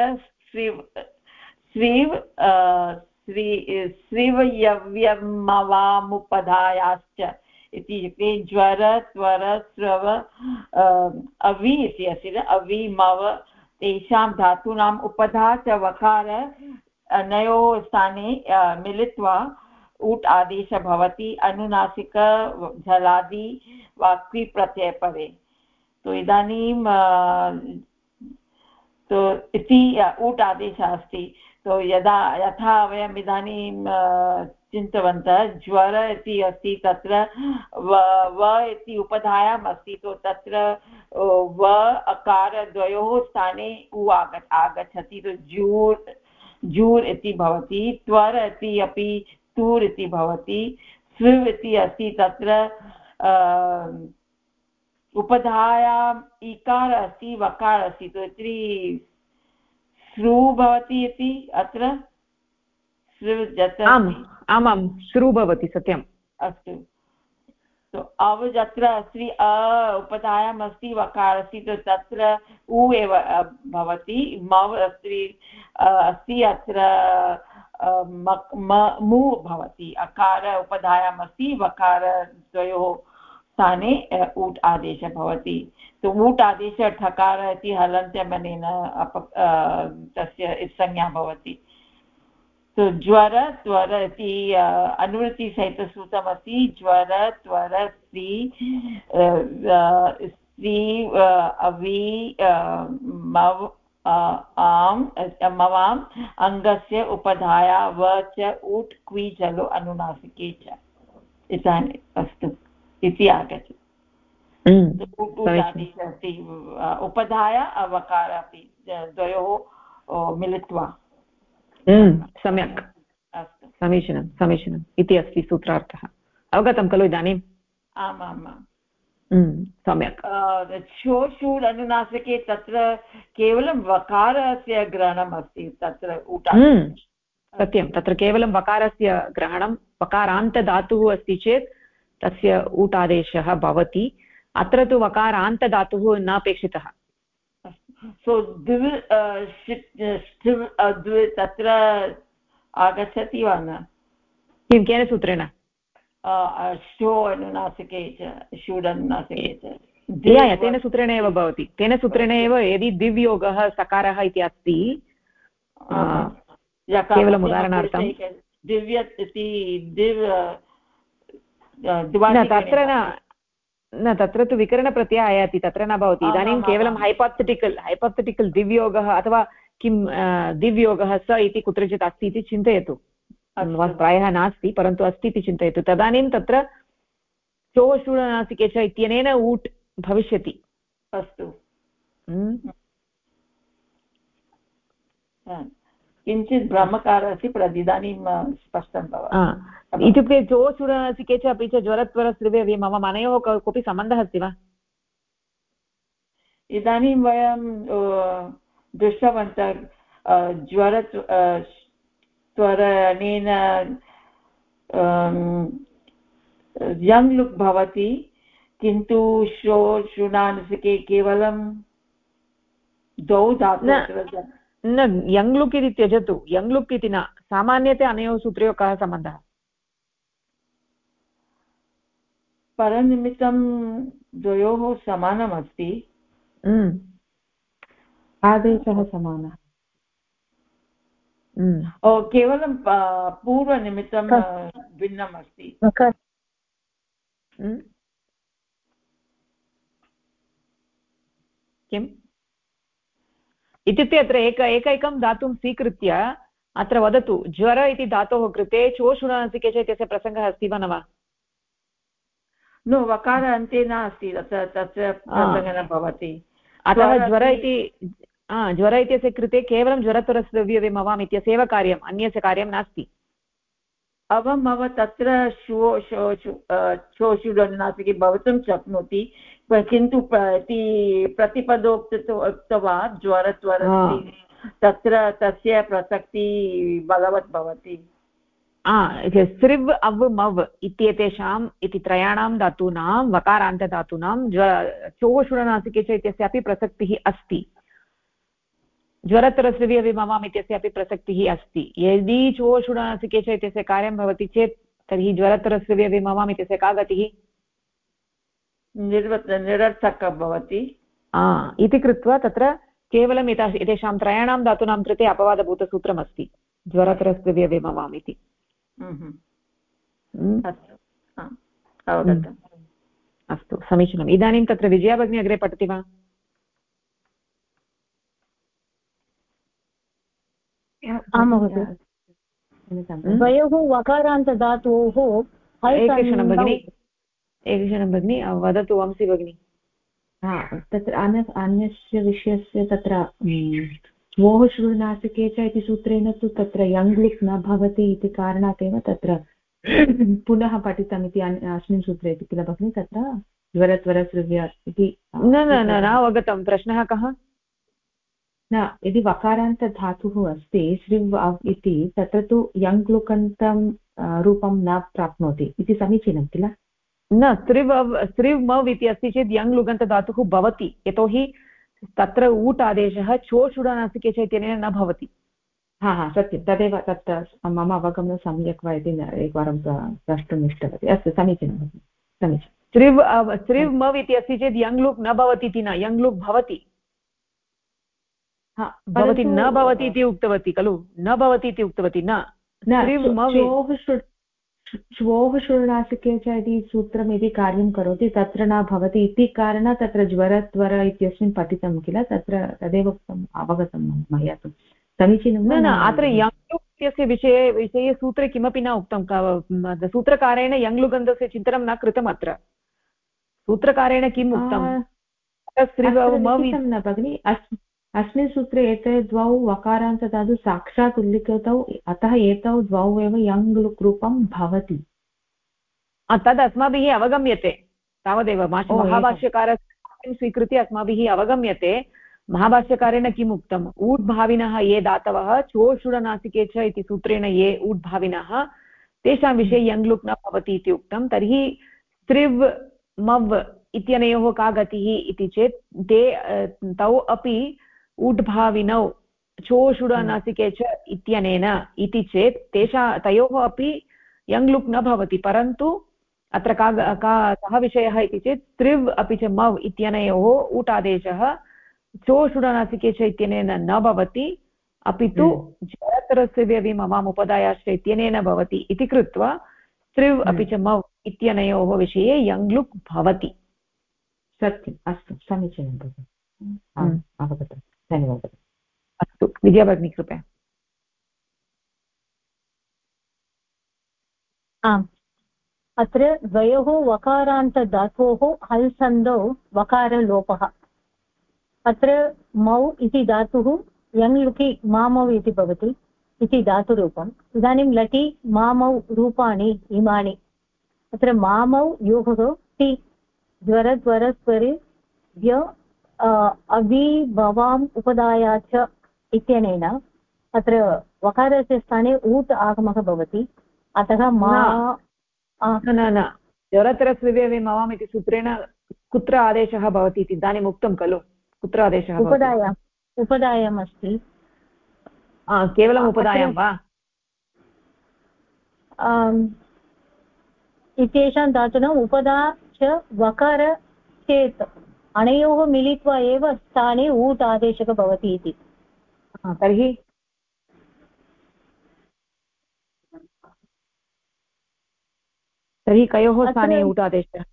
S10: स्रीवयव्यमवामुपधायाश्च इत्युक्ते ज्वर त्वर स्रव अवि इति अस्ति अवि मव तेषां धातूनाम् उपधा च वकार अनयोः स्थाने मिलित्वा ऊट् आदेशः भवति अनुनासिक झलादि वाक्वी प्रत्ययपरे तो इदानीं तो इति ऊट् आदेशः अस्ति तो यथा वयम् इदानीं चिन्तितवन्तः ज्वर इति अस्ति तत्र व इति उपधायाम् अस्ति तो तत्र व अकार द्वयोः स्थाने उ आगच्छति तो जूर् इति भवति त्वर इति अपि तूर् इति भवति स्विव् इति अस्ति तत्र उपधायाम् इकार अस्ति वकार अस्ति तो श्रु भवति इति अत्र
S1: आमां श्रु भवति सत्यम्
S10: अस्तु तो अव यत्र अस्ति उपधायाम् अस्ति वकार अस्ति तो तत्र उ एव भवति मव अस्ति अत्र मु भवति अकार उपधायाम् अस्ति वकार द्वयोः स्थाने ऊट् आदेशः भवति तो ऊट् आदेशः ठकार इति हलन्त्यमनेन तस्य संज्ञा भवति तो ज्वर त्वर इति अनुवृत्तिसहितसूत्रमस्ति ज्वर त्वर स्त्री अवि मव मवाम् अङ्गस्य उपधाया व च ऊट् क्वि जलो अनुनासिके च इदानीम् अस्तु इति आगच्छति अस्ति उपधाया अवकार अपि द्वयोः मिलित्वा
S1: सम्यक् अस्तु समीचीनं समीचीनम् इति अस्ति सूत्रार्थः अवगतं खलु इदानीम्
S10: आमाम्
S1: सम्यक्
S10: शोषूड् अनुनासिके तत्र केवलं वकारस्य ग्रहणम् अस्ति तत्र ऊटा
S1: सत्यं तत्र केवलं वकारस्य ग्रहणं वकारान्तधातुः अस्ति चेत् तस्य ऊटादेशः भवति अत्र तु वकारान्तधातुः न अपेक्षितः
S10: सो द्वि तत्र आगच्छति वा न
S1: किं केन सूत्रेण
S10: शो अनुनासिके च षूडनुनासिके च
S1: तेन सूत्रेण एव भवति तेन सूत्रेण एव यदि दिव्योगः सकारः इति अस्ति केवलम् उदाहरणार्थं
S10: दिव्य इति
S1: तत्र तु विकरणप्रत्ययः आयाति तत्र न भवति इदानीं केवलं हैपोथेटिकल् दिव्योगः अथवा किं दिव्योगः स इति कुत्रचित् अस्ति इति चिन्तयतु प्रायः नास्ति परन्तु अस्ति इति चिन्तयतु तदानीं तत्र चोषुणासिके च इत्यनेन ऊट् भविष्यति
S10: अस्तु किञ्चित् भ्रमकारः अस्ति इदानीं स्पष्टं भवति
S1: इत्युक्ते चोषुणासिके च अपि च ज्वरत्वरस्त्रिवे मम अनयोः कोऽपि सम्बन्धः अस्ति वा
S10: इदानीं वयं दृष्टवन्तः त्वरणेन यङ् लुक् भवति किन्तु शुणानुसिके केवलं द्वौ धातु
S1: न यङ् लुक् इति त्यजतु यङ् लुक् इति न सामान्यतया अनयोः सूत्रयोः कः सम्बन्धः
S10: परनिमित्तं द्वयोः समानमस्ति
S9: आदेशः समानः
S10: केवलं पूर्वनिमित्तं भिन्नम् अस्ति
S1: किम् इत्युक्ते अत्र एकैकं धातुं स्वीकृत्य अत्र वदतु ज्वर इति धातोः कृते चोषुणासिके च इत्यस्य प्रसङ्गः अस्ति वा न वा
S10: नो वकार अन्ते नास्ति तस्य प्रसङ्गः न भवति
S1: अतः ज्वर इत्यस्य कृते केवलं ज्वरत्वरस्रव्यविमवाम् इत्यस्यैव कार्यम् अन्यस्य कार्यं नास्ति
S10: अवमव तत्र शोषुडन्नासिके भवितुं शक्नोति किन्तु प्रतिपदोक्तवान् ज्वरत्वरस्ति तत्र तस्य प्रसक्तिः बलवत् भवति
S1: सृव् अव् मव् इत्येतेषाम् इति त्रयाणां धातूनां वकारान्तधातूनां चोषुडनासिके च इत्यस्यापि प्रसक्तिः अस्ति ज्वरत्वरस्रव्यविमवाम् इत्यस्यापि प्रसक्तिः अस्ति यदि चोषुडनासिके च इत्यस्य कार्यं भवति चेत् तर्हि ज्वरत्वरस्रव्यविमवाम् इत्यस्य का गतिः
S10: निरर्थकः भवति
S1: इति कृत्वा तत्र केवलं एतेषां त्रयाणां धातूनां कृते अपवादभूतसूत्रमस्ति ज्वरत्वरस्रव्यविमवाम् इति अस्तु समीचीनम् इदानीं तत्र विजया भगिनी अग्रे पठति वा
S11: आं महोदय द्वयोः वकारान्तधातोः
S1: एकक्षणं भगिनी वदतु वंशी भगिनी
S9: तत्र अन्यस्य विषयस्य तत्र श्वोः श्रुनासिके च इति सूत्रेण तु तत्र यङ् लुक् न भवति इति कारणात् एव तत्र पुनः पठितम् इति अस्मिन् सूत्रे इति किल भगिनि तत्र ज्वरत्वरस्रव्य इति
S1: न अवगतं प्रश्नः कः
S9: न यदि वकारान्तधातुः अस्ति श्रिव् इति तत्र तु यङ् लुकन्तं रूपं न प्राप्नोति इति समीचीनं किल
S1: न स्त्रिव् मव् इति अस्ति चेत् यङ् लुगन्तधातुः भवति यतोहि तत्र ऊट् आदेशः चोषुडनासिके च इत्यनेन न भवति
S9: सत्यं तदेव तत्र मम अवगमनं सम्यक् वा इति एकवारं प्रष्टुम् इष्टवती अस्तु समीचीनं समीचीनं
S1: स्त्रिव् मव् इति अस्ति चेत् यङ् लुक् न भवति इति न यङ् लुक् भवति भवती न भवति इति उक्तवती खलु न भवति इति उक्तवती न
S9: श्वोः शुणासिके च इति सूत्रम् यदि कार्यं करोति तत्र न भवति इति कारणात् तत्र ज्वरत्वर इत्यस्मिन् पठितं किल तत्र तदेव उक्तम् अवगतं मया तु समीचीनं
S1: न अत्र यङ्लुक् इत्यस्य विषये सूत्रे किमपि न उक्तं सूत्रकारेण यङ्लुगन्धस्य चिन्तनं न कृतम् अत्र सूत्रकारेण किम् उक्तं
S9: न भगिनि अस्मिन् सूत्रे एते द्वौ वकारान्तधातु साक्षात् उल्लिखितौ अतः एतौ द्वौ एव यङ् लुक् रूपं भवति
S1: तद् अस्माभिः अवगम्यते तावदेव महाभाष्यकारस्य स्वीकृत्य अस्माभिः अवगम्यते महाभाष्यकारेण किम् उक्तम् ऊड्भाविनः ये धातवः चोषुडनासिके च इति सूत्रेण ये ऊड्भाविनः तेषां विषये यङ्लुक् न भवति इति उक्तं तर्हि त्रिव् मव् इत्यनयोः का गतिः इति चेत् ते तौ अपि ऊड्भाविनौ चोषुडनासिके च इत्यनेन इति चेत् तयोः अपि यङ्लुक् न भवति परन्तु अत्र कः विषयः इति चेत् त्रिव् अपि च मव् इत्यनयोः ऊटादेशः चोषुडनासिके च इत्यनेन न भवति अपि तु जरतरस्य ममाम् उपदायाश्च इत्यनेन भवति इति कृत्वा त्रिव् अपि च मव् इत्यनयोः विषये यङ्लुक् भवति
S9: सत्यम् अस्तु समीचीनं भगिनि अवगतं धन्यवादः
S1: अस्तु विद्या भगिनी कृपया
S11: आम् अत्र द्वयोः वकारान्तधातोः हल् सन्धौ वकारलोपः अत्र मौ इति धातुः यङ्लुकि मामौ इति भवति इति धातुरूपम् इदानीं लटि मामौ रूपाणि इमानि अत्र मामौ योगः ति ज्वरद्वरस्वरे व्य अविभवाम् उपदाया च इत्यनेन अत्र वकारस्य स्थाने ऊट् आगमः भवति अतः न ज्वरतरस्विवे मवाम् इति सूत्रेण कुत्र आदेशः भवति इति इदानीम् उक्तं खलु कुत्र आदेशः उपदायाम् अस्ति
S1: केवलम् उपदायां वा
S11: इत्येषां धातूनाम् उपदा च वकार चेत् अनयोः मिलित्वा एव स्थाने ऊट् आदेशः भवति इति
S1: तर्हि कयोः स्थाने ऊट् आदेशः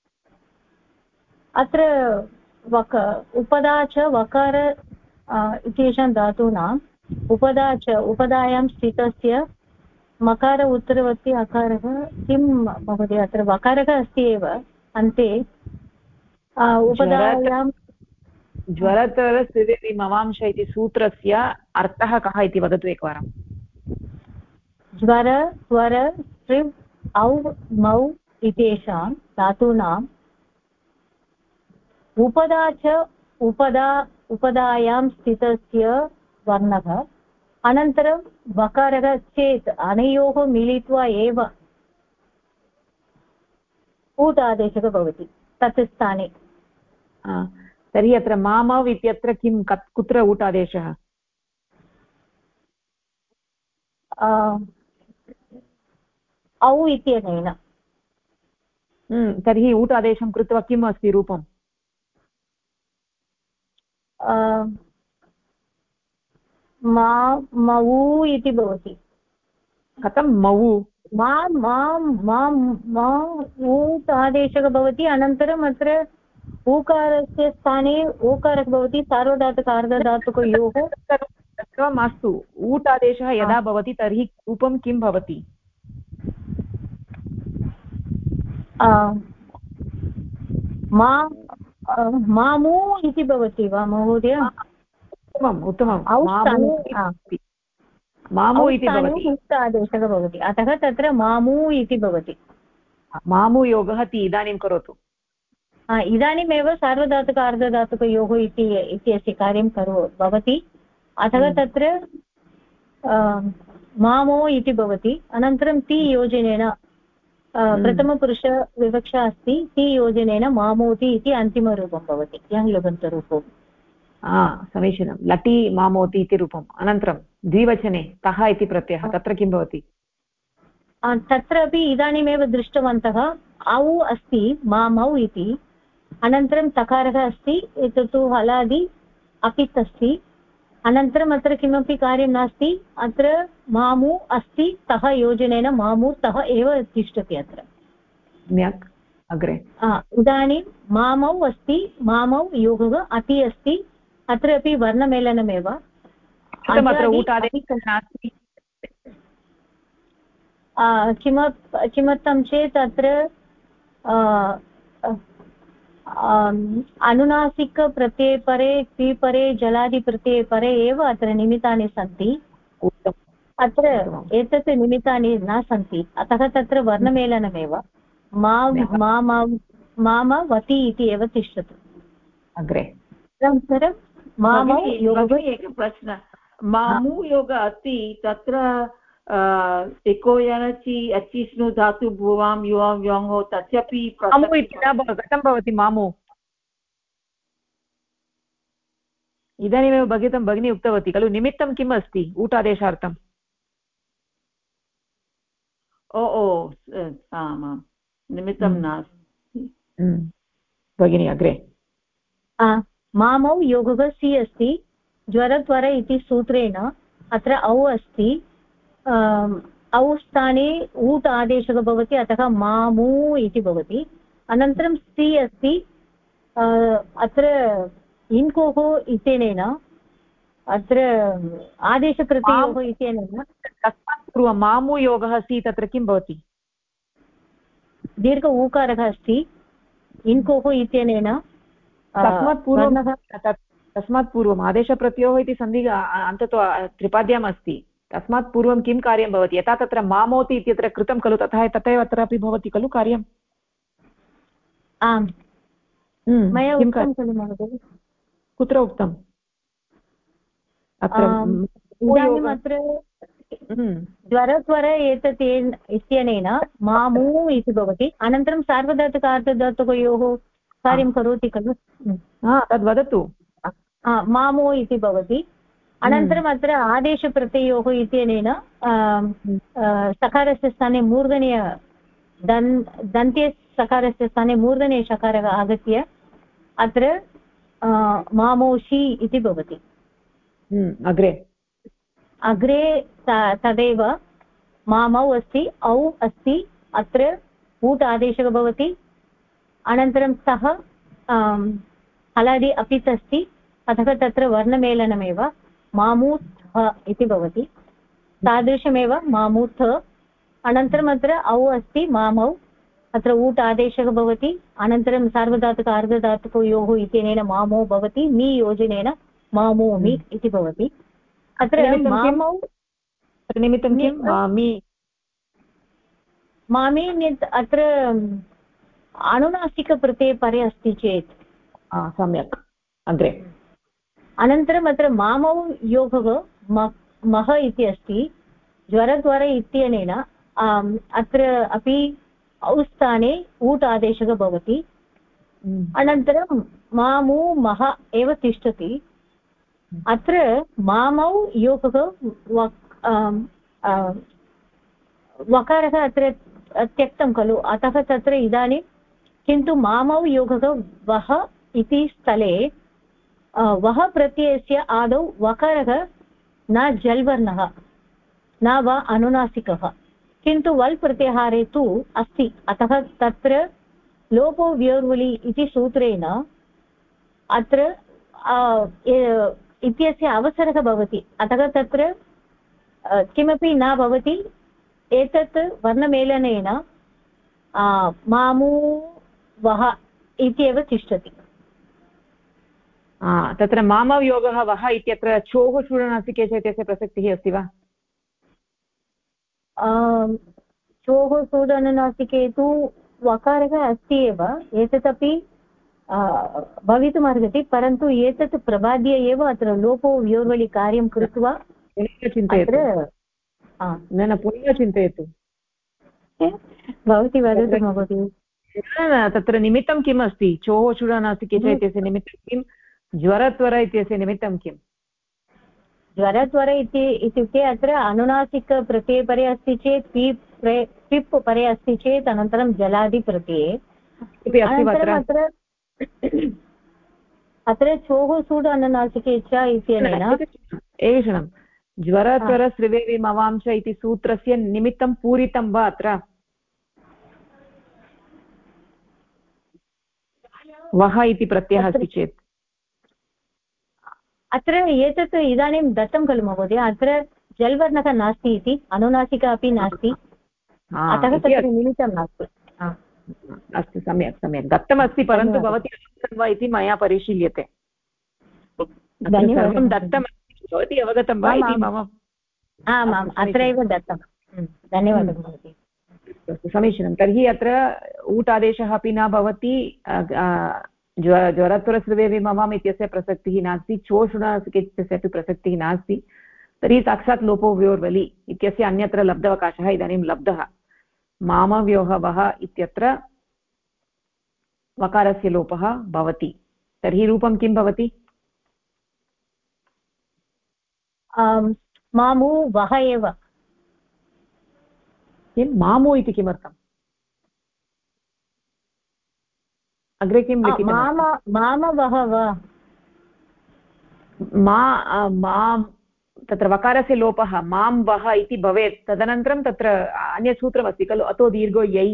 S11: अत्र उपदा च वकार इत्येषां धातूनाम् उपदा च उपदायां स्थितस्य मकार उत्तरवर्ति अकारः किं भवति अत्र वकारः अस्ति एव अन्ते उपदायां
S1: ज्वरतरस्विवेति मवांश इति सूत्रस्य अर्थः कः इति वदतु एकवारं
S11: ज्वर स्वर स्त्रिव् औ मौ इत्येषां धातूनाम् उपदा च उपदायां स्थितस्य वर्णः अनन्तरं वकारः चेत् अनयोः मिलित्वा एव ऊट् आदेशः भवति तत् स्थाने
S1: तर्हि अत्र मामव् इत्यत्र किं कुत्र ऊट् आदेशः
S11: औ इत्यनेन
S1: तर्हि ऊट् आदेशं कृत्वा किम् अस्ति रूपम्
S11: मऊ इति भवति
S1: कथं मऊ
S11: ऊट् आदेशः भवति अनन्तरम् अत्र ऊकारस्य स्थाने ओकारः भवति सार्वधातुक अर्धधातुकयोः
S1: तत्र मास्तु ऊट् आदेशः यदा भवति तर्हि रूपं किं भवति
S11: मामू इति भवति वा महोदय
S1: उत्तमं
S11: मामू इति भवति ऊट् आदेशः भवति अतः तत्र मामू इति भवति
S1: मामुयोगः ति इदानीं करोतु
S11: इदानीमेव सार्वधातुक अर्धधातुकयोः इत्यस्य कार्यं भवति अतः तत्र मामो इति भवति अनन्तरं ति योजनेन प्रथमपुरुषविवक्षा अस्ति ति योजनेन मामोति इति अन्तिमरूपं भवति यङ्लुगन्तरूपम्
S1: समीचीनं लटि मामोति इति रूपम् अनन्तरं द्विवचने तः इति प्रत्ययः तत्र किं भवति
S11: तत्रापि इदानीमेव दृष्टवन्तः औ अस्ति मामौ इति अनन्तरं तकारः अस्ति एतत्तु हलादि अपित् अस्ति अनन्तरम् अत्र किमपि कार्यं नास्ति अत्र मामु अस्ति तः योजनेन मामु तः एव तिष्ठति अत्र
S1: सम्यक् अग्रे
S11: इदानीं मामौ अस्ति मामौ योगः अति अस्ति अत्र अपि वर्णमेलनमेव किमर्थं चेत् अत्र अनुनासिकप्रत्यये परे क्विपरे जलादिप्रत्यये परे एव अत्र निमित्तानि सन्ति अत्र एतत् निमित्तानि न सन्ति अतः तत्र वर्णमेलनमेव मामवति इति एव तिष्ठति
S1: अग्रे
S11: अनन्तरं
S10: एकः प्रश्नः मामु योग अस्ति तत्र एको यनचि अचिष्णु धातु भुवां युवां योङ्गो तस्यापि
S1: कथं भवति मामु इदानीमेव भगिनी उक्तवती खलु निमित्तं किम् अस्ति ऊटादेशार्थम्
S10: आमां निमित्तं नास्ति
S1: भगिनी अग्रे
S11: मामौ योगः सि अस्ति ज्वरत्वर इति सूत्रेण अत्र औ अस्ति औ स्थाने ऊट् आदेशः भवति अतः मामू इति भवति अनन्तरं सि अस्ति अत्र इन्कोः इत्यनेन अत्र आदेशप्रत्ययोः इत्यनेन
S1: तस्मात् पूर्वं मामू योगः सि तत्र किं भवति
S11: दीर्घ ऊकारः अस्ति इन्कोः इत्यनेन
S1: तस्मात् पूर्वम् आदेशप्रत्ययोः इति सन्धि अन्ततो त्रिपाद्याम् अस्ति तस्मात् पूर्वं किं कार्यं भवति यथा तत्र मामोति इत्यत्र कृतं खलु तथैव अत्रापि भवति खलु कार्यम्
S11: आम् मया उक्तं खलु महोदय
S1: कुत्र उक्तम्
S11: इदानीम् अत्र ज्वरत्वर एतत् इत्यनेन मामू इति भवति अनन्तरं सार्वधातुकार्धधातुकयोः कार्यं करोति खलु
S1: तद् वदतु
S11: मामो इति भवति अनन्तरम् अत्र आदेशप्रत्ययोः इत्यनेन सकारस्य स्थाने मूर्धन्य दन्त्ये सकारस्य स्थाने मूर्धन्य सकारः आगत्य अत्र मामोषि इति भवति अग्रे तदेव मामौ अस्ति औ अस्ति अत्र ऊट् आदेशः भवति अनन्तरं सः हलादि अपित् अस्ति अतः तत्र वर्णमेलनमेव मामूथ इति भवति तादृशमेव मामूथ अनन्तरम् अत्र औ अस्ति मामौ अत्र ऊट् आदेशः भवति अनन्तरं सार्वधातुक अर्धधातुकयोः इत्यनेन मामो भवति मी योजनेन मामोमि इति भवति अत्र मामौ
S1: निमित्तं किं
S11: मामि अत्र अनुनासिकप्रत्यये परे अस्ति चेत्
S1: सम्यक् अग्रे
S11: अनन्तरम् अत्र मामौ योगः मह इति अस्ति ज्वरद्वर इत्यनेन अत्र अपि औ स्थाने ऊट् आदेशः भवति अनन्तरं मामु मह एव तिष्ठति अत्र मामौ योगः वकारः अत्र त्यक्तं खलु अतः तत्र इदानीं किन्तु मामौ योगः वः इति स्थले वः प्रत्ययस्य आदौ वकारः न जल्वर्णः न वा अनुनासिकः किन्तु वल् प्रत्याहारे तु अस्ति अतः तत्र लोपो व्योर्वलि इति सूत्रेण अत्र इत्यस्य अवसरः भवति अतः तत्र किमपि न भवति एतत् वर्णमेलनेन मामू वः इत्येव तिष्ठति
S1: तत्र मामव योगः वः इत्यत्र चोः शूडनासिके च इत्यस्य प्रसक्तिः अस्ति वा
S11: चोः शूडनासिके तु वकारः अस्ति एव एतदपि भवितुमर्हति परन्तु एतत् प्रबाद्य एव अत्र लोपो व्योर्वलि कार्यं कृत्वा
S1: चिन्तयतु न पुनः चिन्तयतु
S11: भवती वदतु महोदय
S1: तत्र निमित्तं किम् अस्ति चोः शूडनासिके च इत्यस्य निमित्तं किं ज्वरत्वर इत्यस्य निमित्तं किम्
S11: ज्वरत्वर इत्युक्ते अत्र अनुनासिकप्रत्यये अस्ति चेत् पिप् परे अस्ति चेत् अनन्तरं जलादिप्रत्यये अत्र चोः सूड अनुनासिके च इत्यनेन
S1: एकक्षणं ज्वरत्वर स्त्रिवेवि मवांश इति सूत्रस्य निमित्तं पूरितं वा अत्र वः इति प्रत्ययः अस्ति चेत्
S11: अत्र एतत् इदानीं दत्तं खलु महोदय अत्र जल्वर्णः नास्ति इति अनुनासिका अपि नास्ति अतः तत्र निमित्तं नास्ति
S1: अस्तु सम्यक् दत्तमस्ति परन्तु भवती अवगतं वा इति मया परिशील्यते सर्वं दत्तमस्ति भवती अवगतं वा इति मम
S11: आमाम् अत्रैव दत्तं धन्यवादः भवती
S1: समीचीनं तर्हि अत्र ऊट् आदेशः अपि न भवति ज्वरत्वरसृवे विममम् इत्यस्य प्रसक्तिः नास्ति, चोषुणासिके अपि प्रसक्तिः नास्ति, तर्हि साक्षात् लोपो व्योर्वलि इत्यस्य अन्यत्र लब्धवकाशः इदानीं लब्धः। मामव्योहवः इत्यत्र वकारस्य लोपः भवति, तर्हि रूपं किं भवति?
S11: मामु वः एव।
S1: किं मामु इति किमर्थम्? अग्रे किं लिखितं?
S11: माम वः वा
S1: मां तत्र वकारस्य लोपः मां वः इति भवेत्, तदनन्तरं तत्र अन्यत् सूत्रमस्ति खलु, अतो दीर्घो यै।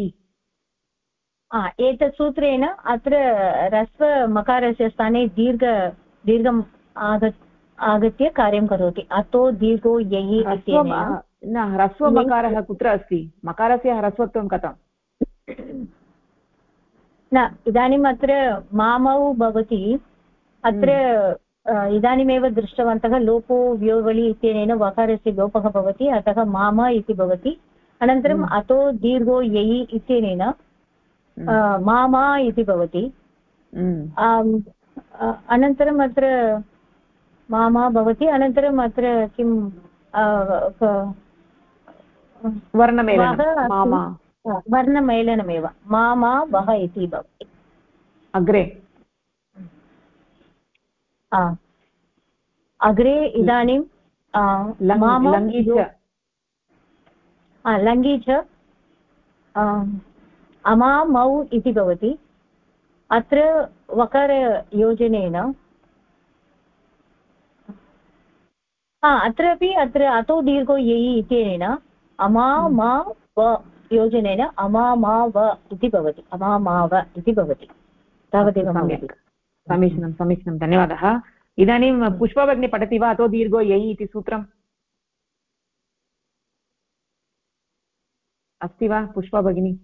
S11: एतत् सूत्रेण अत्र ह्रस्वमकारस्य स्थाने दीर्घम् आगत्य कार्यं करोति। अतो दीर्घो यै इत्यनेन
S1: न, ह्रस्वमकारः कुत्र अस्ति? मकारस्य ह्रस्वत्वं कथम्?
S11: न, इदानीम् अत्र मामौ भवति, अत्र इदानीमेव दृष्टवन्तः लोपो व्योवलि इत्यनेन वकारस्य लोपः भवति, अतः माम इति भवति। अनन्तरम् अतो दीर्घो यै इत्यनेन मामा इति भवति। अनन्तरम् अत्र मामा भवति, अनन्तरम् अत्र किं वर्णमेलनमेव मामा वः इति भवति।
S1: अग्रे
S11: अग्रे इदानीं लङ्गी च अमामौ इति भवति। अत्र वकारयोजनेन अत्रापि अत्र अतो दीर्घो यै इत्यनेन अमाम व योजनेन अमामाव इति भवति, अमामाव इति भवति। तावदेव।
S1: समीचीनं समीचीनं, धन्यवादः। इदानीं पुष्पा भगिनी पठति वा अतो दीर्घो यै इति सूत्रम्? अस्ति वा पुष्पा भगिनी?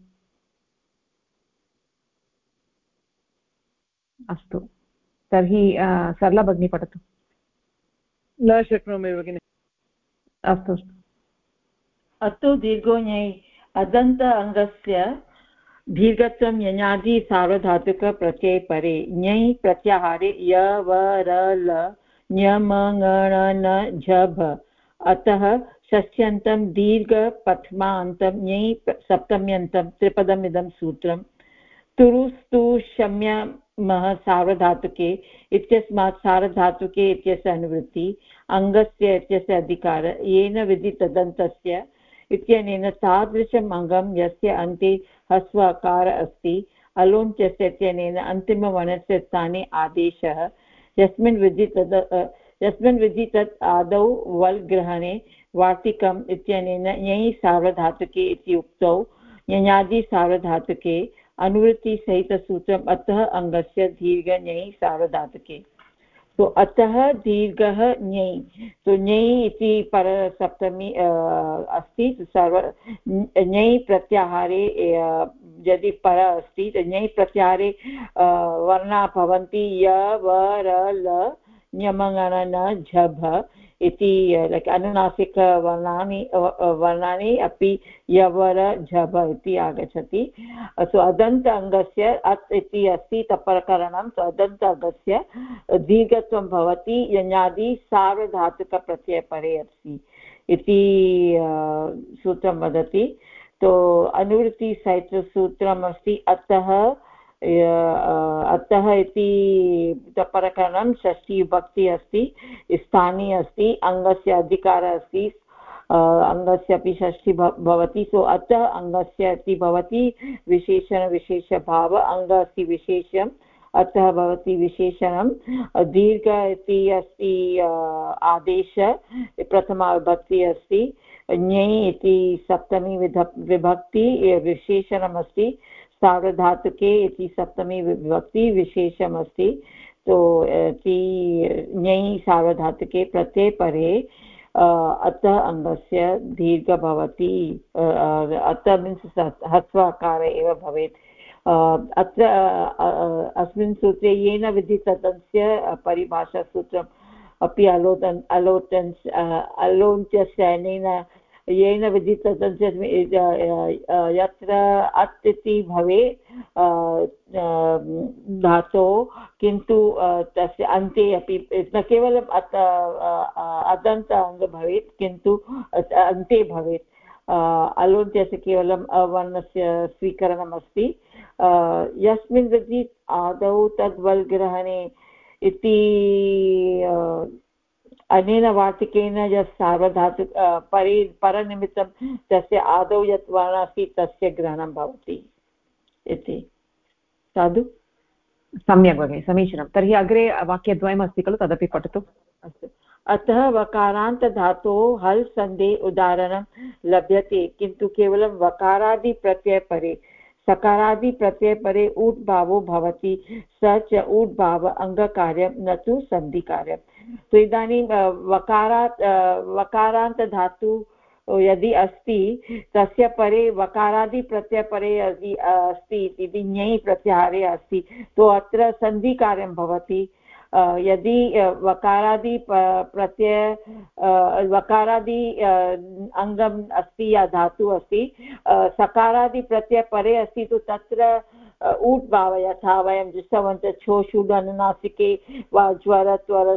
S1: अस्तु, तर्हि सरला भगिनी पठतु।
S10: न शक्नोमि भगिनि।
S1: अस्तु अस्तु।
S10: अतो दीर्घो ञै अदन्त अङ्गस्य दीर्घत्वं यञादि सार्वधातुकप्रत्यये परे ञै प्रत्याहारे य व र ल ञ म ङ न झ भ। अतः षष्ठ्यन्तं दीर्घप्रथमान्तं ञै सप्तम्यन्तं त्रिपदमिदं सूत्रं तुरुस्तु शम्यमः सार्वधातुके इत्यस्मात् सार्वधातुके इत्यस्य अनुवृत्ति अङ्गस्य इत्यस्य अधिकार येन विदितदन्तस्य इत्यनेन तादृशम् अङ्गं यस्य अन्ते ह्रस्वकार अस्ति अलोन्त्यस्य इत्यनेन अन्तिमवर्णस्य स्थाने आदेशः यस्मिन् विधि तत् आदौ वल् ग्रहणे वार्तिकम् इत्यनेन ञै सार्वधातुके इति उक्तौ ञञादि सार्वधातुके अनुवृत्तिसहितसूत्रम् अतः अङ्गस्य दीर्घ ञै सार्वधातुके। तो अतः दीर्घः ञै, तो ञै इति परसप्तमी अस्ति। सर्व ञै प्रत्याहारे यदि पर अस्ति ञै प्रत्याहारे वर्णा भवन्ति य व र ल ञमङण न झ इति अनुनासिकवर्णानि अपि यवर झभ इति आगच्छति। सो अदन्त अङ्गस्य अत् इति अस्ति तप्रकरणं। सो अदन्त अङ्गस्य दीर्घत्वं भवति यञादि सार्वधातुकप्रत्ययपरे अस्ति इति सूत्रं वदति। तो अनुवृत्तिसहितसूत्रम् अस्ति अतः इति प्रकरणं षष्ठी विभक्ति अस्ति, स्थानी अस्ति, अङ्गस्य अधिकारः अस्ति, अङ्गस्य अपि षष्ठी भवति। सो अतः अङ्गस्य इति भवति विशेषणविशेषभाव, अङ्ग अस्ति विशेषम्, अतः भवति विशेषणं। दीर्घ इति अस्ति आदेश, प्रथमा विभक्ति अस्ति। ञै इति सप्तमी विभक्ति विशेषणमस्ति। सार्वधातुके इति सप्तमी विभक्ति विशेषमस्ति। तो ञै सार्वधातुके प्रत्यये परे अतः अङ्गस्य दीर्घ भवति। अतः मीन्स् ह्रस्वाकार एव भवेत्। अत्र अस्मिन् सूत्रे येन विधितस्य परिभाषासूत्रम् अपि अलोन्त्यस्य अनेन येन विदित यत्र अत् इति भवेत् धातोः किन्तु तस्य अन्ते अपि न केवलम् अदन्त अङ्ग भवेत् किन्तु अन्ते भवेत् अलोन्त्यस्य केवलम् अवर्णस्य स्वीकरणम् अस्ति यस्मिन् विधि आदौ तद्वल्ग्रहणे इति अनेन वार्तिकेन यत् सार्वधातु परनिमित्तं तस्य आदौ यत् वर्णः अस्ति तस्य ग्रहणं भवति इति साधु
S1: सम्यक् भगिनि समीचीनं तर्हि अग्रे वाक्यद्वयमस्ति खलु तदपि पठतु
S10: अस्तु अतः वकारान्तधातोः हल् सन्धेः उदाहरणं लभ्यते किन्तु केवलं वकारादिप्रत्ययपरे सकारादिप्रत्ययपरे ऊट् भावो भवति स च ऊट् भाव अङ्गकार्यं न तु सन्धिकार्यं तो इदानीं वकारान्तधातु यदि अस्ति तस्य परे वकारादिप्रत्ययपरे यदि अस्ति इति ञै प्रत्याहारे अस्ति तो अत्र सन्धिकार्यं भवति यदि वकारादि प्रत्यय वकारादि अङ्गम् अस्ति या धातु अस्ति सकारादि प्रत्यय परे अस्ति तो तत्र ऊट् भाव यथा वयं दृष्टवन्तः छोषुड् अनुनासिके वा ज्वर त्वर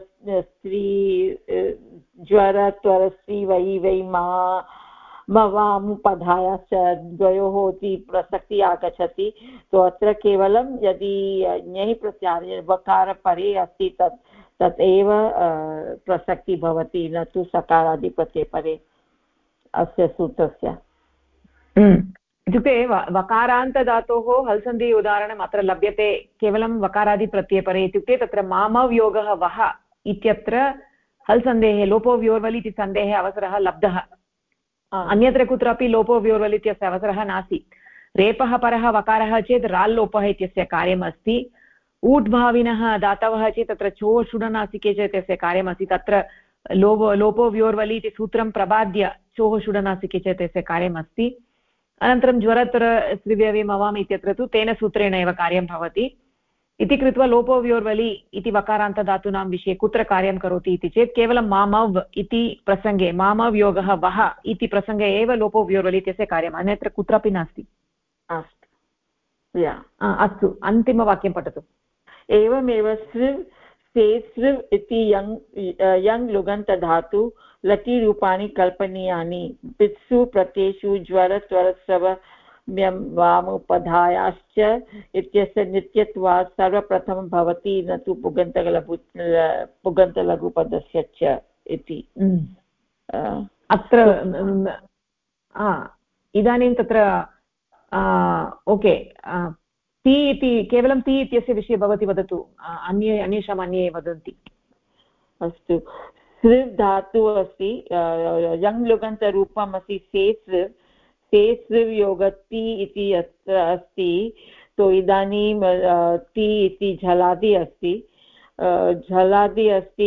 S10: स्त्री वै वै मा मवामुपधायाश्च द्वयोः इति प्रसक्तिः आगच्छति तो अत्र केवलं यदि ञै प्रत्याहारे वकार परे अस्ति तत् एव प्रसक्तिः भवति न तु सकारादिप्रत्ययपरे अस्य सूत्रस्य
S1: इत्युक्ते वकारान्तधातोः हल्सन्धि उदाहरणम् अत्र लभ्यते केवलं वकारादिप्रत्ययपरे इत्युक्ते तत्र मामव्योगः वः इत्यत्र हल्सन्धेः लोपो व्योर्वल् इति सन्धेः अवसरः लब्धः अन्यत्र कुत्रापि लोपो व्योर्वल् इत्यस्य अवसरः नास्ति रेपः परः वकारः चेत् राल्लोपः इत्यस्य कार्यमस्ति ऊट् भाविनः दातवः चेत् तत्र चो शुडनासिके च इत्यस्य कार्यमस्ति तत्र लोपो व्योर्वल् इति सूत्रं प्रबाद्य चोः शुडनासिके च इत्यस्य कार्यमस्ति अनन्तरं ज्वरतर स्त्रिव्यवि मवाम् इत्यत्र तु तेन सूत्रेण एव कार्यं भवति इति कृत्वा लोपो व्योर्वलि इति वकारान्तधातूनां विषये कुत्र कार्यं करोति इति चेत् केवलं मामव् इति प्रसङ्गे मामव्योगः वः इति प्रसङ्गे एव लोपो व्योर्वलि इत्यस्य कार्यम् अन्यत्र कुत्रापि नास्ति
S10: अस्तु
S1: अस्तु अन्तिमवाक्यं पठतु
S10: एवमेव सृव् से सृव् इति यङ् लुगन्तधातु लटीरूपाणि कल्पनीयानि पित्सु प्रत्ययेषु ज्वर त्वरस्रव वामुपधायाश्च इत्यस्य नित्यत्वात् सर्वप्रथमं भवति न तु पुगन्तलघुपदस्य च इति
S1: अत्र इदानीं तत्र ओके ति इति केवलं ति इत्यस्य विषये भवती वदतु अन्येषाम् अन्ये वदन्ति
S10: अस्तु सृव् धातु अस्ति यङ् लुगन्तरूपम् अस्ति से सृव् ते सृव्योगति इति अत्र अस्ति तो इदानीं ति इति झलादि अस्ति झलादि अस्ति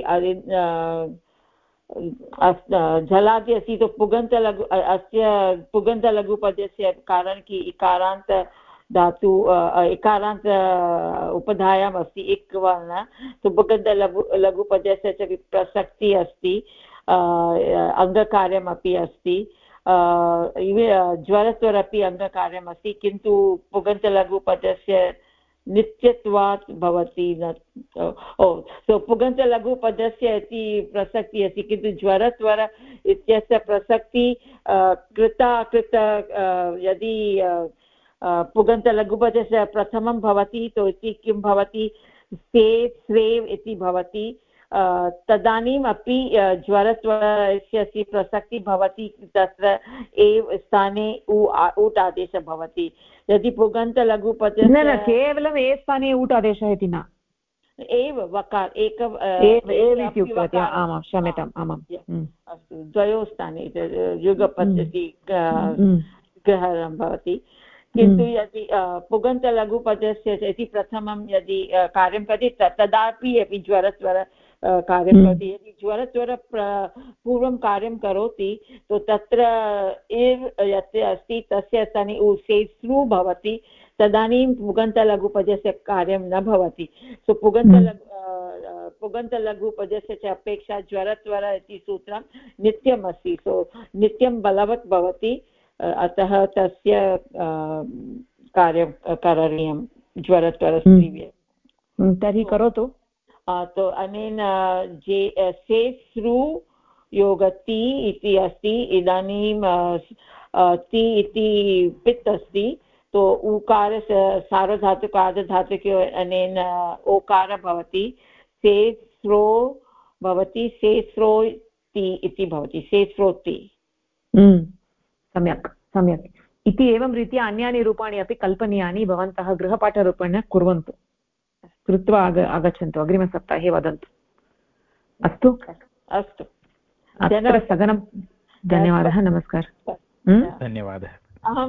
S10: झलादि अस्ति तो पुगन्तलघु अस्य पुगन्तलघुपदस्य कारणं कि इकारान्त धातु इकारान्त उपधायाम् अस्ति एक वर्ण तो पुगन्तलघुपदस्य च प्रसक्तिः अस्ति अङ्गकार्यमपि अस्ति ज्वरत्वरपि अङ्गकार्यम् अस्ति किन्तु पुगन्तलघुपदस्य नित्यत्वात् भवति न सो पुगन्तलघुपदस्य इति प्रसक्तिः अस्ति किन्तु ज्वरत्वर इत्यस्य प्रसक्तिः कृता यदि पुगन्तलघुपदस्य प्रथमं भवति तो इति किं भवति से स्रेव् इति भवति तदानीम् अपि ज्वरत्वस्य प्रसक्तिः भवति तत्र एव स्थाने ऊट् आदेशः भवति यदि पुगन्तलघुपदस्य
S1: न केवलम् ए स्थाने ऊट् आदेशः इति न
S10: एव वकार एक
S1: आमां क्षम्यताम् आमाम्
S10: अस्तु द्वयोः स्थाने युगपद्धति ग्रहणं भवति किन्तु यदि पुगन्तलघुपदस्य इति प्रथमं यदि कार्यं करोति तदापि अपि ज्वरस्वर कार्यं करोति यदि ज्वर पूर्वं कार्यं करोति तो तत्र इर् यत् अस्ति तस्य स्थाने सेस्रु भवति तदानीं पुगन्तलघुपदस्य कार्यं न भवति सो पुगन्तलघुपदस्य च अपेक्षा ज्वरत्वर इति सूत्रं नित्यम् अस्ति सो नित्यं बलवत् भवति अतः तस्य कार्यं करणीयं ज्वरत्वरस्य
S1: तर्हि करोतु
S10: तो अनेन सेस्रु योगति इति अस्ति इदानीं ति इति पित् अस्ति तो ऊकारस्य सार्वधातुक आर्धधातुके अनेन ओकार भवति सेस्रो भवति सेस्रोति इति भवति सेस्रोति
S1: सम्यक् सम्यक् इति एवं रीत्या अन्यानि रूपाणि अपि कल्पनीयानि भवन्तः गृहपाठरूपेण कुर्वन्तु कृत्वा आगच्छन्तु अग्रिमसप्ताहे वदन्तु अस्तु
S10: अस्तु
S1: अत्र स्थगनं धन्यवादः नमस्कारः
S2: धन्यवादः
S10: अहं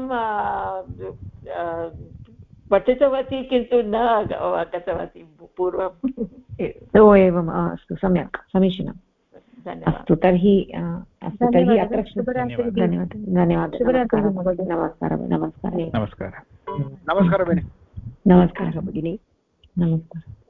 S10: पठितवती किन्तु न गतवती पूर्वम्
S1: ओ एवम् अस्तु सम्यक् समीचीनम् अस्तु तर्हि अस्तु तर्हि अत्र धन्यवादः नमस्कारः
S3: नमस्कारः भगिनी
S1: नमस्कारः भगिनी नमस्कारः